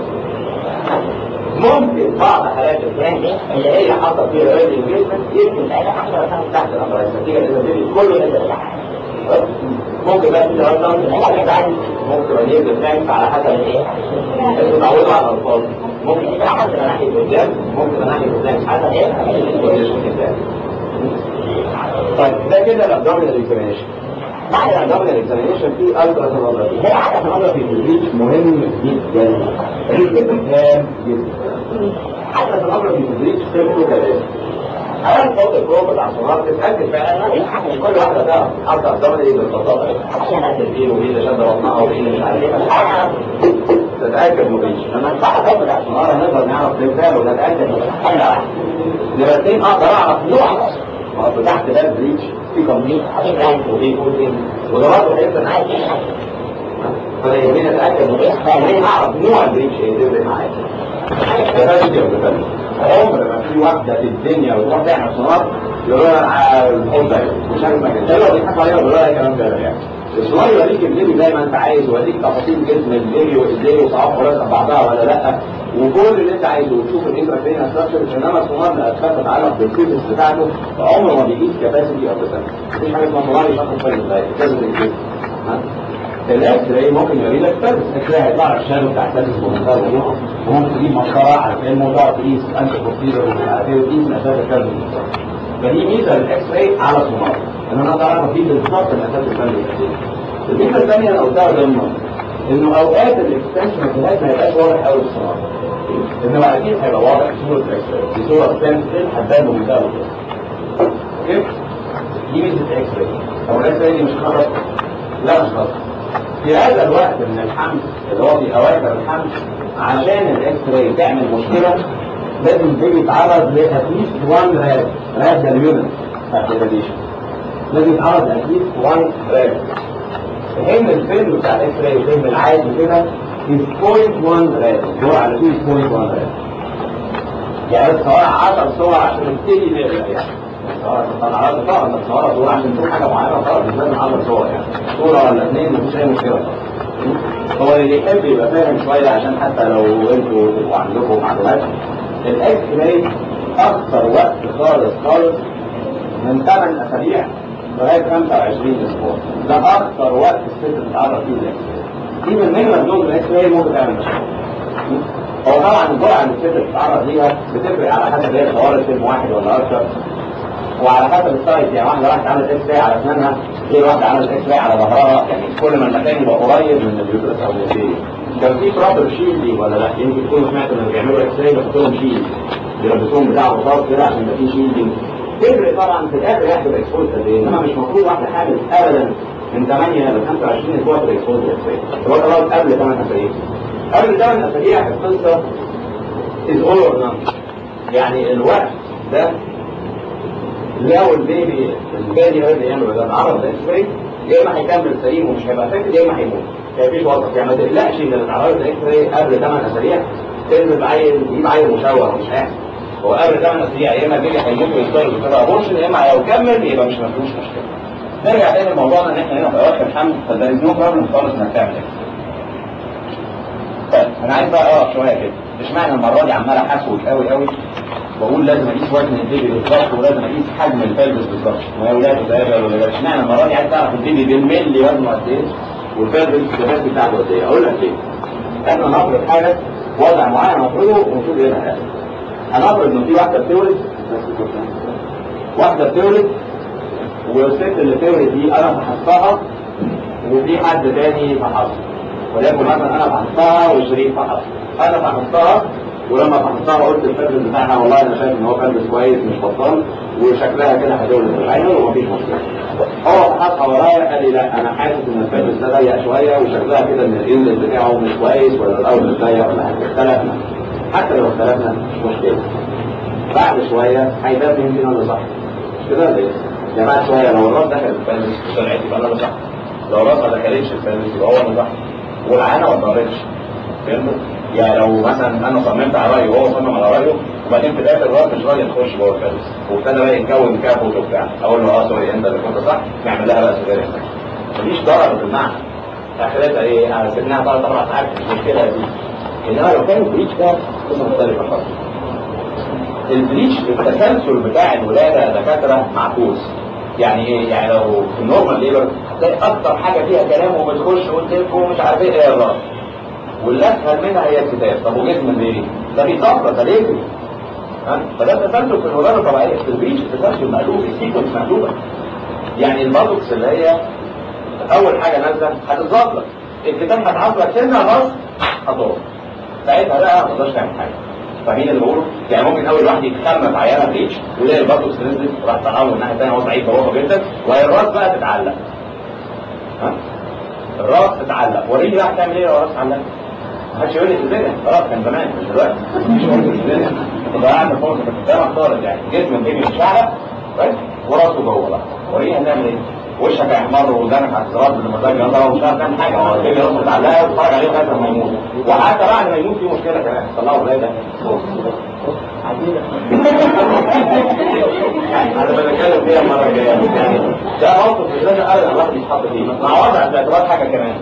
Speaker 1: ممكن بعض حالات الفرنج اللي هي حاطه فيها ريدي انجيجمنت يمكن تعمل حاجه تحت الامراض النتيجه اللي كله نزل ممكن بقى في الارقام ممكن ينزل الفرنج على حسب الايه انتوا تعودوا على الالفاظ ممكن يبقى حسب ناحيه قدام ممكن ناحيه قدام حسب ايه البوزيشن بتاعك طيب ده كده الابدومينال اكزامينشن بعد الابدومينال اكزامينشن في الترا سونوجرافي هي الترا سونوجرافي في الريتش مهم جدا جدا جدا حتى في الامر في التدريج كله كذلك اولا فوق الكروب بتاع الصناعه تتاكد فعلا ان كل واحده ده حتى الضمن ايه بالبساطه عشان هتديله وايه اللي شد بطنها وايه اللي مش عارف ايه تتاكد مفيش لما نفتح الكروب بتاع الصناعه نقدر نعرف بالفعل ونتاكد من حاجه واحده نبقى اثنين اقدر اعرف نوع ما تحت ده الريتش في كومبليت وفي كوتين وده برضه هيفضل عايز فانا يهمني اتاكد من ايه اعرف نوع الريتش ايه تفرق معايا ده دي ولا ثانيه عمر ما في واحده في الدنيا وتروح تعمل صناعه يقول لها على الحوض ده مش عارف مكان ده لو بيضحكوا عليها ويقولوا لها كلام ده يعني الصناعه يوريك البيبي زي ما انت عايز ويوريك تفاصيل جسم البيبي وايديه وصعاب حراسه بعضها ولا لا وكل اللي انت عايزه وتشوف الانتراكرينال ستراكشر انما الصناعه اللي هتتعلق بالفيزيكس بتاعته عمره ما بيجيب كاباسيتي او بسنه مفيش حاجه اسمها صناعه يشخص فرق ازاي لازم يجيب الاكس راي ممكن يوري لك فرق الاكس راي هيطلع لك الشارع بتاع التاسس بمنتهى الوضوح وممكن تجيب مسطره على فيلم وتقعد تقيس انت بروسيجر وتقيس مسافه الكلب فدي ميزه للاكس راي على الصناعه ان انا اقدر اعرف فيه بالظبط مسافه الكلب الميزه الثانيه انا قلتها ضمن انه اوقات الاكستنشن بتاعتها ما يبقاش واضح قوي في الصناعه انما اكيد هيبقى واضح في صوره الاكس راي في صوره ستانسل هتبان بمنتهى الوضوح اوكي دي ميزه الاكس راي او الاكس راي دي مش خطر لا مش خطر في هذا الوقت من الحمل اللي هو في اواخر الحمل عشان الاكس راي تعمل مشكله لازم البيبي يتعرض لاتليست وان راد راد ده اليونت بتاعت الراديشن لازم يتعرض لاتليست وان راد حين الفيلم بتاع الاكس راي الفيلم العادي كده صفر فاصلة واحد راد هو على طول صفر فاصلة واحد راد يعني بس صور عشر صور عشان نبتدي نقرا يعني طبعا عرض طبعا بس صورة صورة عشان تشوف حاجة معينة خلاص مش لازم عشر صور يعني صورة ولا اثنين مفيش أي مشكلة هو اللي يحب يبقى فاهم شوية عشان حتى لو انتوا تبقوا عندكم معلومات الاكس راي أكثر وقت خالص خالص من ثمان أسابيع لغاية خمسة وعشرين أسبوع ده أكثر وقت الست بتتعرض فيه الاكس راي دي من مهمة بدون الاكس راي ممكن تعمل مشكلة هو طبعا الجرعة اللي الست بتتعرض ليها بتفرق على حسب هي صورت فيلم واحد ولا أكثر وعلى حسب السايز يعني واحده راحت عملت اكس راي على اسنانها غير واحده عملت اكس راي على ظهرها يعني كل ما المكان يبقى قريب من اليوترس او البيبي كان في بروبر شيلدي ولا لا يمكن تكونوا سمعتوا انهم بيعملوا اكس راي بيحطوا لهم شيلد بيلبسوهم بتاع رصاص كده عشان يبقى في شيلدنج تفرق طبعا في الاخر يحصل اكسبوز قد ايه انما مش المفروض واحده حامل ابدا من ثمانية ل خمسة وعشرين اسبوع تبقى اكسبوز اكس راي هو خلاص قبل ثمان اسابيع قبل ثمان اسابيع القصه از اول اور نان يعني الوقت ده لو البيبي البيبي يرد يعمل ده اتعرض لاكس راي يا اما هيكمل سليم ومش هيبقى فاكر يا اما هيموت مفيش وسط يعني ما تقلقش ان الاتعرض لاكس راي قبل ثمان اسابيع تنزل بعيل يجيب عيل مشوه مش هيحصل هو قبل ثمان اسابيع يا اما البيبي هيموت ويضطر بسبب ابورشن يا اما لو كمل يبقى مش مفيش مشكله. نرجع تاني لموضوعنا ان احنا هنا في اواخر الحمل فده نو بروبلم خالص انك تعمل اكس طيب انا عايز بقى اقف شويه كده اشمعنى المره دي عمال احسوك قوي قوي بقول لازم اقيس وزن البيبي بالظبط ولازم اقيس حجم البلبس بالظبط ويا اولاد ولا ولا اشمعنى المره دي عايز تعرف البيبي بالملي وزنه قد ايه والبلبس الكباسيتي بتاعته قد ايه اقول لك ايه احنا هنفرض حاجه وضع معين نفرضه ونشوف ايه اللي هيحصل هنفرض ان في واحده بتولد واحده بتولد والست اللي بتولد دي انا فحصتها وفي حد تاني فحصها، وليكن مثلا انا فحصتها وشريف فحصها. انا فحصتها ولما فحصتها قلت الفرد بتاعها والله انا شايف ان هو فرد كويس مش بطال وشكلها كده هتولد في العين ومفيش مشكله. هو فحصها ورايا قال لي لا انا حاسس ان الفرد ده ضيق شويه وشكلها كده ان الانلت بتاعه مش كويس ولا الاول ضيق ولا حاجه. اختلفنا، حتى لو اختلفنا مش مشكله. بعد شويه هيبان يمكن انا صح مش كده ولا ايه؟ يعني بعد شويه لو الراس دخل الفرد طلعت يبقى انا صح، لو الراس ما دخلتش الفرد يبقى هو اللي صح والعانه ما اتضرتش. فهمت؟ يعني لو مثلا انا صممت على رايه وهو صمم على رايه وبعدين في الاخر الراس مش راضي تخش جوه الفارس وابتدى بقى يتكون كابوت وبتاع، اقول له اه سوري انت اللي كنت صح، نعمل لها بقى سيزاريان. مفيش ضرر بالمعنى. اخرتها ايه؟ سيبناها ثلاث اربع ساعات مش مشكله دي. انما لو كان البريتش ده قصه مختلفه خالص. البريتش التسلسل بتاع الولاده دكاتره معكوس. يعني ايه؟ يعني لو في النورمال ليبر هتلاقي اكتر حاجه فيها كلام وبتخش وتلف ومش عارف ايه هي الراس. واللي اسهل منها هي الكتاب. طب وجسم البيبي ده بيطفره ده ليه؟ ها؟ فده التسلسل في الولاده الطبيعيه. في البريتش التسلسل مقلوب، السيكونس مقلوبه. يعني الباتوكس اللي هي اول حاجه نازله هتتظبط لك، الكتاب هتعصب لك سنه بس هتقف. ساعتها بقى ما تقدرش تعمل حاجه. فاهمين اللي بقوله؟ يعني ممكن اول واحد يتخمم عيانه بريتش ويلاقي الباتوكس نزلت وراح تقوم من الناحيه الثانيه وهو ضعيف بروحه جدا وهي الراس بقى تتعلق. ها؟ الراس تتعلق، وريني بقى هتعمل ايه لو الراس اتعلقت؟ محدش يقول لي ازاي؟ خلاص كان زمان مش دلوقتي. مفيش ممكن ازاي؟ ضيعت فرصه قدامك خالص. يعني جسم البيبي متشعلق كويس وراسه جوه بقى، وريني هنعمل ايه؟ وشك هيحمر ودانك هتترد بالمزاج يلا ومش عارف تعمل حاجه. هو البيبي راسه متعلقه وتتفرج عليه لغايه لما يموت، وحتى بعد ما يموت في مشكله كمان طلعوا ازاي ده؟ انا بنتكلم فيها المره الجايه. يعني ده موقف مش لازم ابدا الواحد يتحط فيه مع وضع باعتبار حاجه كمان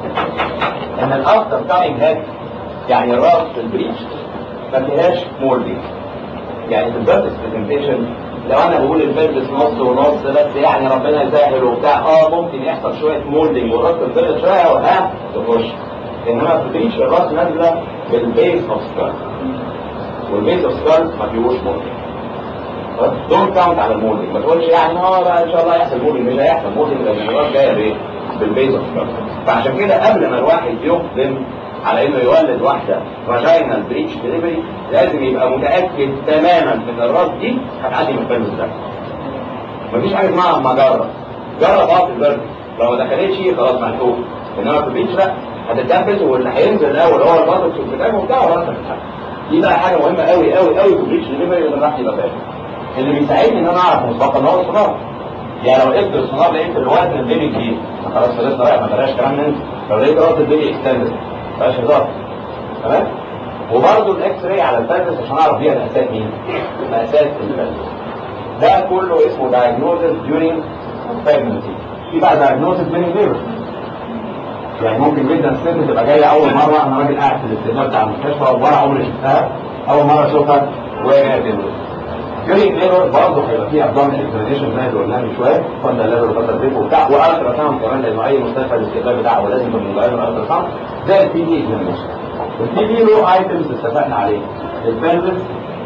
Speaker 1: ان الافتر كامينج هيد يعني الراس في البريتش ما فيهاش مولدنج. يعني في البيرث برزنتيشن لو انا بقول البلبس نص ونص بس يعني ربنا يسهل وبتاع اه ممكن يحصل شويه مولدنج والراس تنزل شويه وها تخش. انما في البريتش الراس نازله بالبيس اوف سكال والبيس اوف سكال ما فيهوش مولدنج. دون كاونت على المولدنج. ما تقولش يعني اه بقى ان شاء الله يحصل مولدنج. مش هيحصل مولدنج لان الراس جايه بايه؟ بالبيس اوف سكال. فعشان كده قبل ما الواحد يقدم على انه يولد واحده فاجينال بريتش ديليفري لازم يبقى متاكد تماما ان الراس دي هتعدي من الفيلم ده. مفيش حاجه اسمها مجره. جره بعض البرد لو ما دخلتش خلاص ملحوق. انما في البريتش لا، هتتنفس واللي هينزل الاول هو الباتوكس والكتاب وبتاع وراسك الحاجه. دي بقى حاجه مهمه قوي قوي قوي في البريتش ديليفري اللي راح يبقى فاهم. اللي بيساعدني ان انا اعرف مسبقا ان هو السونار. يعني لو قلت السونار لقيت الوزن البيبي كبير خلاص خلصنا بقى ما بلاش كلام من. لو لقيت راس البيبي اكستندد مبقاش هزار. تمام؟ وبرضه الاكس راي على الفالفس عشان اعرف بيها مقاسات مين؟ مقاسات الفالفس. ده كله اسمه diagnosis during pregnancy. في بقى diagnosis during labor. يعني ممكن جدا الست تبقى جايه اول مره، انا راجل قاعد في الاستقبال بتاع المستشفى ولا عمري شفتها، اول مره اشوفها وهي جايه تولد. during labor برضه هيبقى فيه abdominal examination زي اللي قلناه من شويه، فاندا ليفر وفاندا بريك وبتاع، والترا ساوند كمان لانه اي مستشفى الاستقبال بتاعه لازم يكون مغير الالترا ساوند زي البي دي اكزامينشن. البي دي له ايتمز اتفقنا عليه، البلفس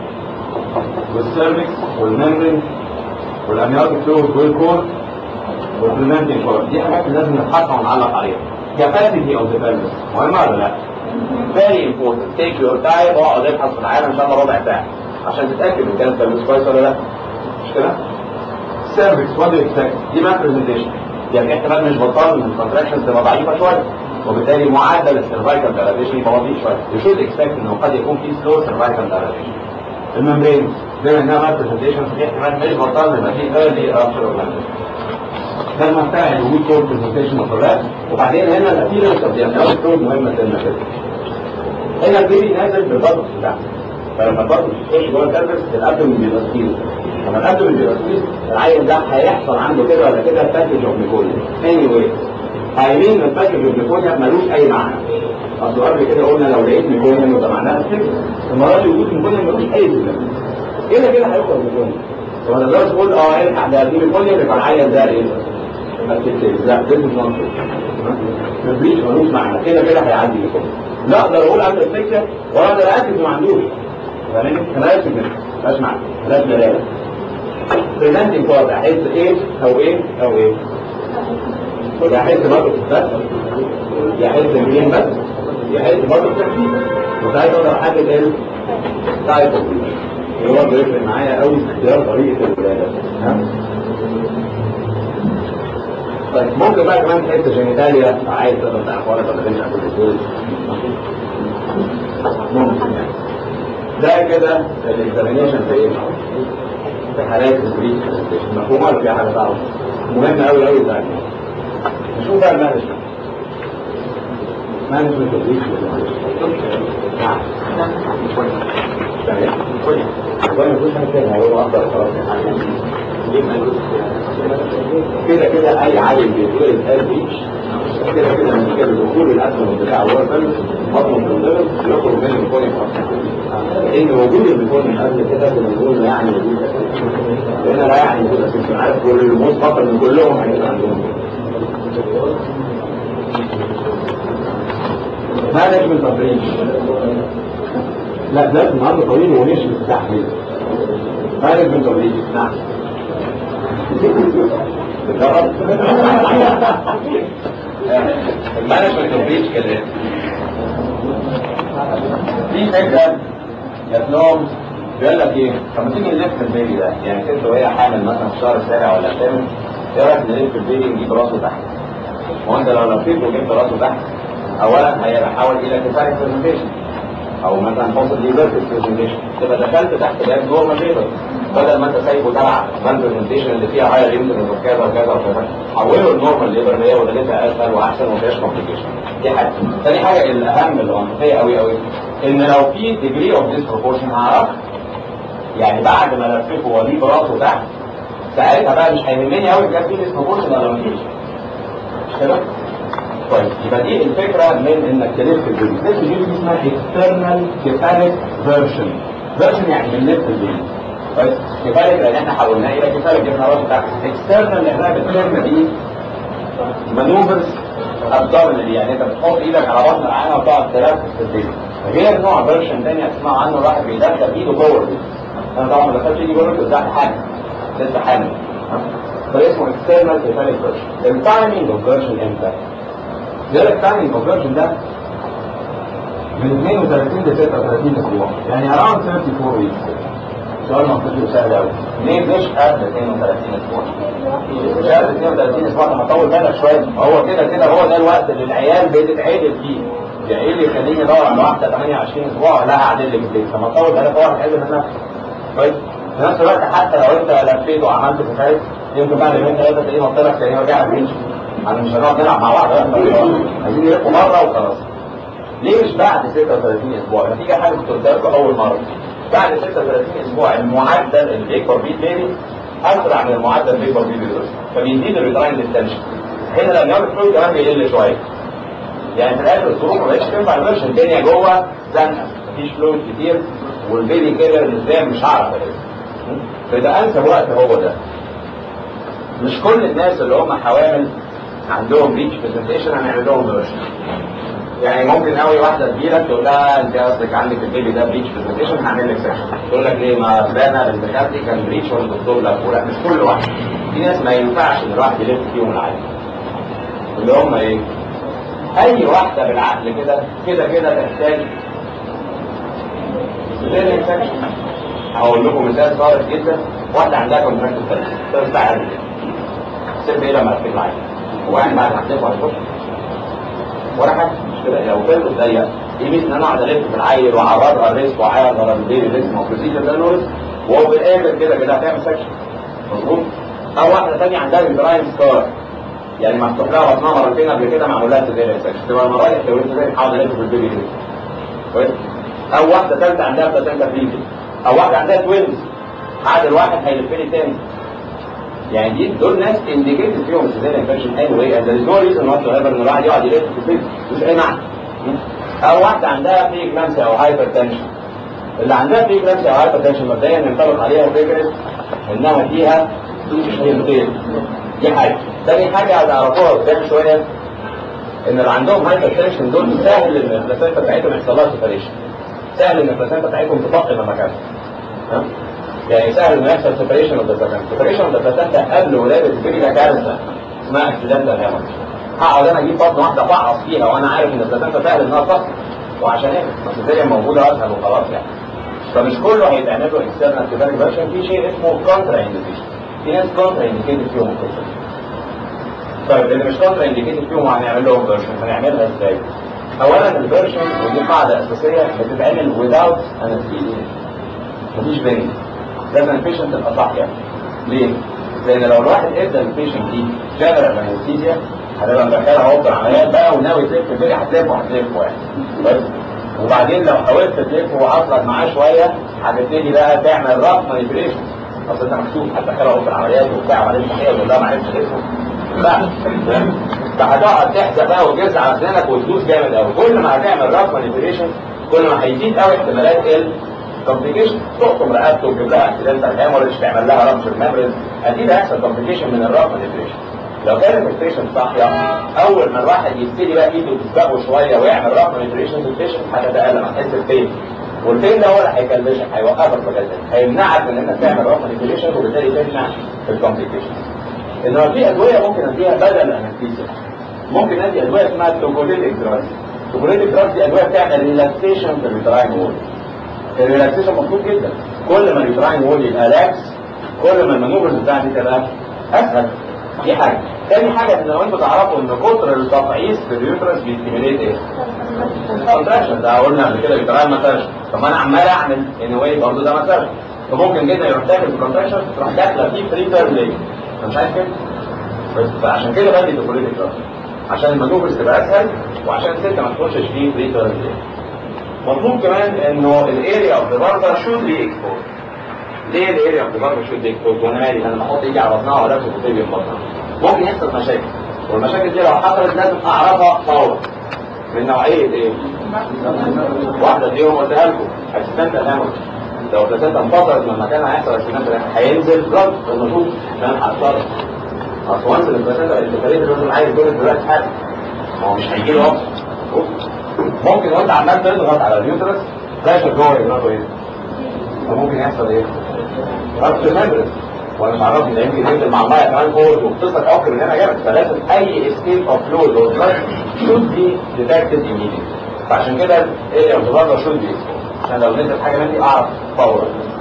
Speaker 1: والسيرفكس والممبرين والامنيوتيك فلويد والكور والبريمنتنج كور. دي حاجات لازم نبحثها ونعلق عليها. capacity of the pelvis مهمه ولا لا؟ very important. take your time واقعد ابحث في العالم ان شاء الله ربع ساعه عشان تتاكد ان كان البلفس كويس ولا لا. مش كده؟ السيرفكس وات دو اكسبكت دي ما برزنتيشن، يعني احتمال مش بطال ان الكونتراكشنز تبقى ضعيفه شويه وبالتالي معدل السيرفايكال دايلاتيشن يبقى بطيء شويه. يو شود اكسبكت انه قد يكون في سلو سيرفايكال دايلاتيشن. الممبرين بما انها ما برزنتيشن في احتمال مش بطال يبقى في ايرلي رابشر اوف ممبرين. ده المفتاح اللي وي كور برزنتيشن اوف الراس. وبعدين هنا الابيرنس اوف ذا امنيوتيك مهمه سنه كده. هنا البيبي نازل بالبطن بتاعه، فلما البطن تخش جوه الكلبس الابدومين بيبقى سكيل. لما الابدومين بيبقى سكيل العيل ده هيحصل عنده كده ولا كده باكج اوف ميكوليا. اني واي قايلين ان الباكج اوف ميكوليا ملوش اي معنى. اصل قبل كده قلنا لو لقيت ميكوليا يبقى معناها سكيل. المره دي وجود ميكوليا ملوش اي سبب. كده كده هيخرج ميكوليا. وما تقدرش تقول اه الحق ده دي ميكوليا يبقى العيل ده ايه؟ لا ده مش منطق. البريتش ملوش معنى، كده كده هيعدي ميكوليا. لا اقدر اقول عنده الفكره ولا اقدر اكد ما عندوش. فاهمني؟ كلام كده مش معنى، لا دلاله. بريزنتنج كارد احس ايه او ايه او ايه؟ يحس برضه بس يحس بمين بس يحس برضه بتركيز وساعتها اقدر احدد ايه؟ تايب اوف اللي هو بيفرق معايا قوي في اختيار طريقه الولاده. ها؟ طيب ممكن بقى كمان تحس جينيتاليا عايز تقدر تعرف ولد ولا بنت قبل الجواز ممكن يعني. ده كده الاكزامينيشن في ايه؟ في حالات البريد مفهوم ولا في حاجه صعبه؟ مهم قوي قوي ده. نشوف بقى المانجمنت. مانجمنت البريد نعم تمام كويس كويس مش هنتكلم هو افضل خلاص كده كده اي عيل بيقول الهاد بيتش كده كده من كده دخول الاسهم بتاع الورد بطنه في الضرب يخرج من الكوني ان وجود البيكون قبل كده بنقول يعني وجود اساسي هنا لا يعني وجود اساسي عارف كل الموت فقط من كلهم هيبقى عندهم ما نجم التطريق لا ده النهارده طويل ونش مستحمل ما نجم التطريق نعم المانجمنت كومبليت كده في فكره جات لهم بيقول لك ايه؟ طب ما تيجي نلف البيبي ده يعني ست وهي حامل مثلا في الشهر السابع ولا الثامن ايه رايك نلف البيبي نجيب راسه تحت؟ هو انت لو لفيت وجبت راسه تحت اولا هيبقى حاول الى كفايه برزنتيشن او مثلا فاصل دي فيرتكس برزنتيشن تبقى دخلت تحت باب نورمال ليبر بدل ما انت سايبه تبع بال برزنتيشن اللي فيها هاير انترنت وكذا وكذا وكذا حوله النورمال ليبر اللي هي ولادتها اسهل واحسن وما فيهاش كومبليكيشن. دي حاجه. ثاني حاجه الاهم اللي منطقيه قوي قوي ان لو في ديجري اوف ديسبروبورشن هعرف يعني بعد ما لففه واجيب راسه تحت ساعتها بقى مش هيهمني قوي كان في ديسبروبورشن ولا ما فيش. مش كده؟ كويس يبقى دي الفكره من انك تلف البيبي. تلف البيبي دي اسمها اكسترنال كيفاليك فيرجن. فيرجن يعني بنلف البيبي. كويس كيفاليك لان احنا حولناه الى كيفاليك جبنا راسه تحت. اكسترنال لانها بتلم دي مانوفرز ابدومينال يعني انت بتحط ايدك على بطن العانه وتقعد تلف في البيبي. غير نوع فيرجن ثاني هتسمعوا عنه الواحد بيدخل ايده جوه البيبي. انا طبعا ما دخلتش ايدي جوه البيبي ده حامل لسه حامل. فاسمه اكسترنال كيفاليك فيرجن. التايمينج اوف فيرجن امتى؟ غير التايمينج اوف فيرجن ده من اثنين وثلاثين ل ستة وثلاثين اسبوع يعني اراوند ثلاثة وأربعين ويكس. سؤال منطقي وسهل قوي. ليه مش قبل اثنين وثلاثين اسبوع؟ مش قبل اثنين وثلاثين اسبوع لما اطول بالك شويه هو كده كده هو ده الوقت اللي العيال بتتعدل فيه. يعني ايه اللي يخليني ادور على واحده ثمانية وعشرين اسبوع ولا هعدل لك البيت لما اطول بالك واحد حلو من نفسه. كويس؟ في نفس الوقت حتى لو انت لفيت وعملت كفايه يمكن بعد يومين ثلاثه تلاقيه نط لك تاني ورجع لك انا مش هنقعد نلعب مع بعض عايزين يلفوا مره وخلاص. ليه مش بعد ستة وثلاثين اسبوع؟ نتيجه حاجه كنت قلتها لكم اول مره. بعد ستة وثلاثين اسبوع المعدل اللي بيكبر بيه البيبي اسرع من المعدل اللي بيكبر بيه البيبي فبيزيد الريتراين ديستنشن. هنا لما يعمل فلويد كمان بيقل شويه. يعني في الاخر الظروف ما بقتش تنفع الفيرش الدنيا جوه زنقه مفيش فلويد كتير والبيبي كبر ازاي مش هعرف الاسم. فده انسب وقت هو ده. مش كل الناس اللي هم حوامل عندهم ريتش برزنتيشن هنعمل لهم فيرجن. يعني ممكن قوي واحده تجيلك تقول لها انت قصدك عندك البيبي ده ريتش برزنتيشن هعمل لك سيشن. تقول لك ليه ما فلانه بنت خالتي كان ريتش ولا الدكتور لا ولا مش كل واحد. في ناس ما ينفعش ان الواحد يلف فيهم العادي. اللي هم ايه؟ اي واحده بالعقل كده كده كده تحتاج سيزيريان سيكشن. هقول لكم مثال صارف جدا. واحده عندها كونتراكت ثلاث ساعات سيب ايه لما ركبت معايا وقاعد بعد ما هتلف وهتخش ولا حاجه مش كده. لو فضلت ضيق يمكن ان انا اقعد الف في العيل واعرضها الريسك واعرض على البيبي ريسك وبروسيجر ده نورس وهو في الاخر كده كده هتعمل سكشن مظبوط. او واحده ثانيه عندها فيبراين ستار يعني مفتوح لها بطنها مرتين قبل كده معمول لها سيزيريان سكشن تبقى المره دي لو انت زي حاضر الف في البيبي ريسك كويس. او واحده ثالثه عندها بلاسنتا بريفي او واحده عندها توينز عاد الواحد هيلف لي تاني. يعني دي دول ناس انديكيتد فيهم سيزيريان انفكشن اني واي اند نو ريزن وات ايفر ان الواحد يقعد يلف في البيت مش اي معنى. او واحده عندها في كلامسيا او هايبر تنشن. اللي عندها في كلامسيا او هايبر تنشن مبدئيا ينطبق عليها فكره انها فيها شيلتين. دي حاجه. ثاني حاجه هتعرفوها قدام شويه ان اللي عندهم هايبر تنشن دول سهل ان البلاسنتا بتاعتهم يحصل لها سيبريشن. سهل ان البلاسنتا بتاعتهم تطق في مكانها. يعني سهل انه يحصل سيبريشن اوف ذا بلاتانتا. سيبريشن اوف ذا بلاتانتا قبل ولاده البيبي ده كارثه اسمها اكسيدنتال هيموريج. هقعد انا اجيب بطن واحده فعص فيها وانا عارف ان البلاتانتا سهل انها تفصل، وعشان ايه؟ بس زي موجوده اسهل وخلاص يعني. فمش كله هيتعمل له اكسترنال كيفاليك فيرجن، في شيء اسمه كونترا انديكيشن. في ناس كونترا انديكيتد فيهم القصه. طيب اللي مش كونترا انديكيتد فيهم هنعمل لهم فيرجن، هنعملها ازاي؟ اولا الفيرجن ودي قاعده اساسيه بتتعمل without anesthesia. مفيش بين، لازم البيشنت تبقى صاحيه. ليه؟ لان لو الواحد ادى البيشنت دي جنرال انستيزيا هتبقى مدخلها اوضه العمليات بقى وناوي تلف البيبي هتلف وهتلف يعني بس. وبعدين لو حاولت تلف وعطلت معاه شويه هتبتدي بقى تعمل راس مانيبيوليشن. اصل انت مكتوب هتدخلها اوضه العمليات وبتاع وبعدين تحيه وتقول لها ما عرفتش تلفه. لا فهتقعد تحزق بقى وتجز على اسنانك وتدوس جامد قوي. كل ما هتعمل راس مانيبيوليشن كل ما هيزيد قوي احتمالات ال كومبليكيشن. تقطم رقبته وتجيب لها اكسيدنتال هيموريج، تعمل لها رابشر ميمبرين، اكيد هيحصل كومبليكيشن من الراس مانيبيوليشن. لو كانت البيشنت صاحيه اول ما الواحد يبتدي بقى ايده تسبقه شويه ويعمل راس مانيبيوليشن البيشنت هتتالم، هتحس بفين، والفين ده هو اللي هيكلبشك، هيوقفك بجد، هيمنعك من انك تعمل راس مانيبيوليشن وبالتالي تمنع الكومبليكيشن. انما في ادويه ممكن اديها بدل الانستيزيا. ممكن ادي ادويه اسمها توكوليتيك دراج. التوكوليتيك دراج دي ادويه بتعمل ريلاكسيشن في اليوتراين وول. الريلاكسيشن مطلوب جدا. كل ما اليوتراين وول يبقى لاكس كل ما المانوفرز بتاعتي تبقى اسهل. دي حاجه. تاني حاجه ان لو انتوا تعرفوا ان كتر التفعيص في اليوترس بيستيميليت ايه؟ الكونتراكشن. ده قلنا قبل كده اليوتراين مساج. طب ما انا عمال اعمل ان واي برضه ده مساج. فممكن جدا يروح داخل في الكونتراكشن تروح داخله فيه بريتر ليه؟ انت مش عايز كده؟ بس فعشان كده بدي توكوليتيك دراج. عشان المانوفرز تبقى اسهل وعشان الست ما تخشش فيه بريتر ليه. مطلوب كمان انه الاريا اوف ذا باربر شود بي اكسبوز. ليه الاريا اوف ذا باربر شود بي اكسبوز؟ وانا مالي انا بحط ايدي على بطنها ولا في بطني بطنها. ممكن يحصل مشاكل، والمشاكل دي لو حصلت لازم اعرفها فورا. من نوعيه ايه؟ واحده فيهم قلتها لكم اكسيدنتال هيموريج. لو البلاتانتا انفصلت من مكانها هيحصل اكسيدنتال هينزل بلاد المفروض عشان هتصرف. اصل وانس البلاتانتا الانتفاليه الراجل عايز يقول دلوقتي حاجه هو مش هيجي له وقت. ممكن وانت عمال تضغط على اليوترس فاشل جوه يضغطوا ايه؟ فممكن يحصل ايه؟ رابشر ميمبرين. وانا مش عارف ان يمكن ينزل مع الميه كمان فورد وبتصل اكتر من هنا جامد. فلازم اي اسكيب اوف فلويد او بلاد شود بي ديتكتد ايميديتلي. فعشان كده ايه يا بابا شود بي عشان لو نزل حاجه مني اعرف فورا.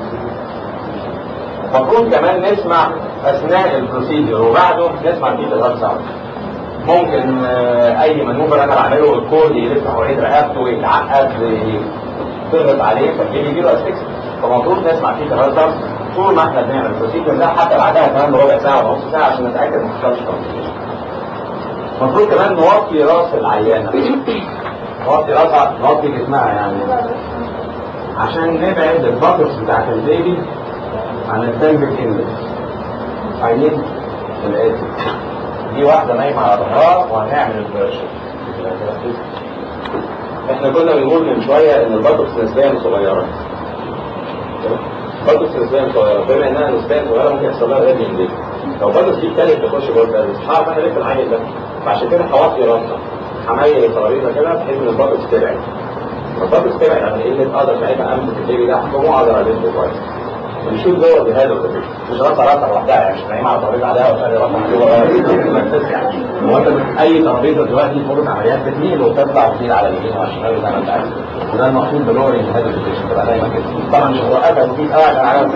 Speaker 1: المفروض كمان نسمع اثناء البروسيجر وبعده نسمع فيه الهارت ساوند. ممكن اي منوفر انا بعمله الكود يلف حوالين رقبته ويتعقد تضغط عليه فبيجي يجيله اسفكس. فالمفروض نسمع فيه الهارت ساوند طول ما احنا بنعمل البروسيجر ده حتى بعدها كمان بربع ساعه ونص ساعه عشان نتاكد ما حصلش كومبليكيشن. المفروض كمان نوطي راس العيانه. نوطي راسها نوطي جسمها يعني عشان نبعد البطرس بتاعت البيبي عن البلفيك اندكس. عايزين الاتي دي واحده نايمه على ظهرها وهنعمل البريشر. احنا كنا بنقول من شويه ان البطرس نسبيا صغيره. البطرس نسبيا صغيره بما انها نسبيا صغيره ممكن يحصل لها ريدي اندكس. لو البطرس دي ابتدت تخش جوه البلفيك هعرف انا لسه العيل ده. فعشان كده هوطي راسها هميل الترابيزه كده بحيث ان البطرس تبعد. البطرس تبعد عن ايه اقدر ساعتها امسك البيبي ده مو اقدر البسه كويس. ونشوف جوه بهذا الطريق مش راسها راسها لوحدها يعني مش نايمه على الترابيزه عليها وشايل راسها جوه يعني. هو انت اي ترابيزه دلوقتي فوق عمليات بتميل وتطلع وتطير على اليمين وعلى الشمال زي ما انت عارف. وده المقصود بلوري هذا البوزيشن تبقى دايما كده. طبعا مش هتوقفها وتجيب قوي عشان عليها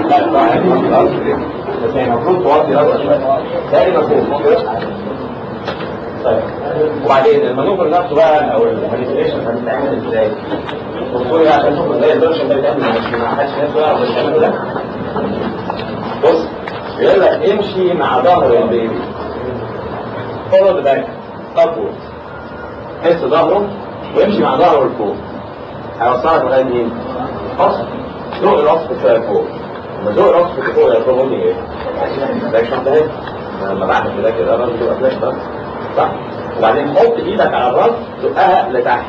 Speaker 1: بس هي المفروض توطي راسها شويه. ده المفروض طيب. وبعدين المانوفر نفسه بقى او المانيبيوليشن هتتعمل ازاي؟ بصوا لي عشان تشوفوا ازاي الفيرجن ده بيتعمل ما حدش نفسه يعرف يعمله ده. بص بيقول لك امشي مع ظهر البيبي فولو ذا باك ابورد. حس ظهره وامشي مع ظهره لفوق. هيوصلك لغايه مين؟ اصل ذوق العصف شويه فوق. لما ذوق العصف فوق يا ترى ايه؟ فلاش ده لما بعمل كده كده الراجل بيبقى فلاش بس صح؟ وبعدين حط ايدك على الراس زقها لتحت.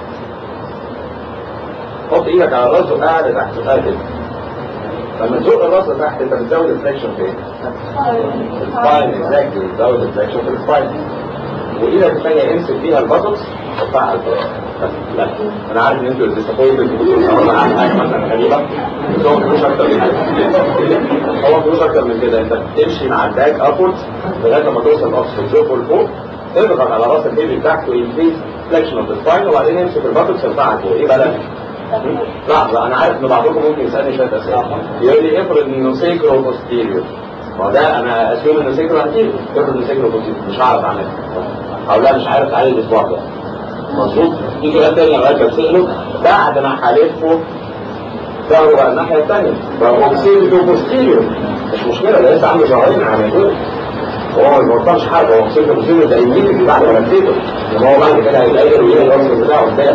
Speaker 1: حط ايدك على الراس زقها لتحت زقها كده. لما تزق الراس لتحت انت بتزود الفليكشن في ايه؟ السباين اكزاكتلي بتزود الفليكشن في السباين. وايدك الثانيه امسك بيها البطكس وحطها على الفراغ. لا انا عارف ان انتوا ديسابوينتد انا عارف حاجه مثلا غريبه بس هو مفيش اكتر من كده. هو مفيش اكتر من كده. انت بتمشي مع الباك ابورد لغايه لما توصل ابسط زوق لفوق، تضغط على راس البيبي بتاعك وينكريز فليكشن اوف ذا سباين وبعدين يمسك البطكس ويرفعها لفوق. ايه بقى ده؟ لحظه انا عارف ان بعضكم ممكن يسالني شويه اسئله يقول لي افرض انه سيكرو بوستيريور. ما ده انا اسيوم انه سيكرو هتيجي افرض انه سيكرو بوستيريور مش هعرف اعملها او لا مش عارف تعالي الاسبوع ده. مظبوط. في سؤال تاني لغايه بساله بعد ما هلفه ظهره بقى الناحيه الثانيه بقى بوكسيريو بوستيريور مش مشكله ده لسه عنده شهرين عملوه هو ما بطلش حاجه هو بوكسيريو بوستيريور ده يميل بعد ما لفيته ان هو بعد كده هيلاقي ويلاقي الوصف بتاعه قدام.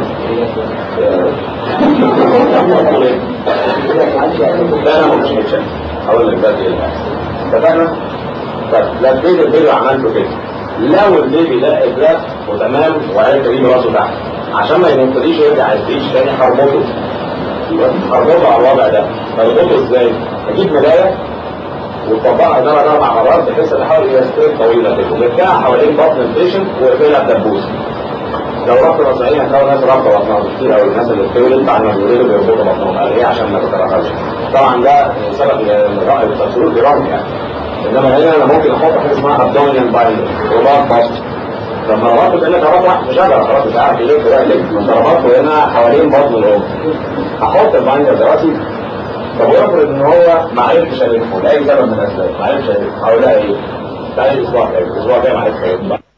Speaker 1: لا انا مش متشكل هقول لك ده ايه اللي هيحصل. اتفقنا؟ طب لفيت الفيديو عملته كده لو البيبي ده اتلف وتمام وعرف يجيب راسه تحت عشان ما ينطليش يرجع يستريش تاني هربطه هربطه على الوضع ده. هربطه ازاي؟ اجيب ملايه وتطبقها ثلاث اربع مرات بحيث ان احاول يستريت طويله كده وبتاعها حوالين بطن البيشنت واقفلها بدبوس. لو رحت مصريين هتلاقوا ناس رابطه بطنها كتير قوي الناس اللي بتولد بعد ما بيولدوا بيربطوا بطنهم قال ايه عشان ما تتراكمش. طبعا ده سبب الرأي والتصوير برغم يعني. انما هنا انا ممكن احط حاجه اسمها ابدومينال بايندر رباط بسط. لما ربطته كانك رباط واحد شجره خلاص مش عارف يلف بقى يلف بس ربطته هنا حوالين بطن الام. هحط البايندر ده راسي. طب وافرض ان هو ما عرفش يلفه لاي سبب من الاسباب ما عرفش يلفه هقول لها ايه؟ تعالي الاسبوع الجاي الاسبوع الجاي ما عرفش يلفه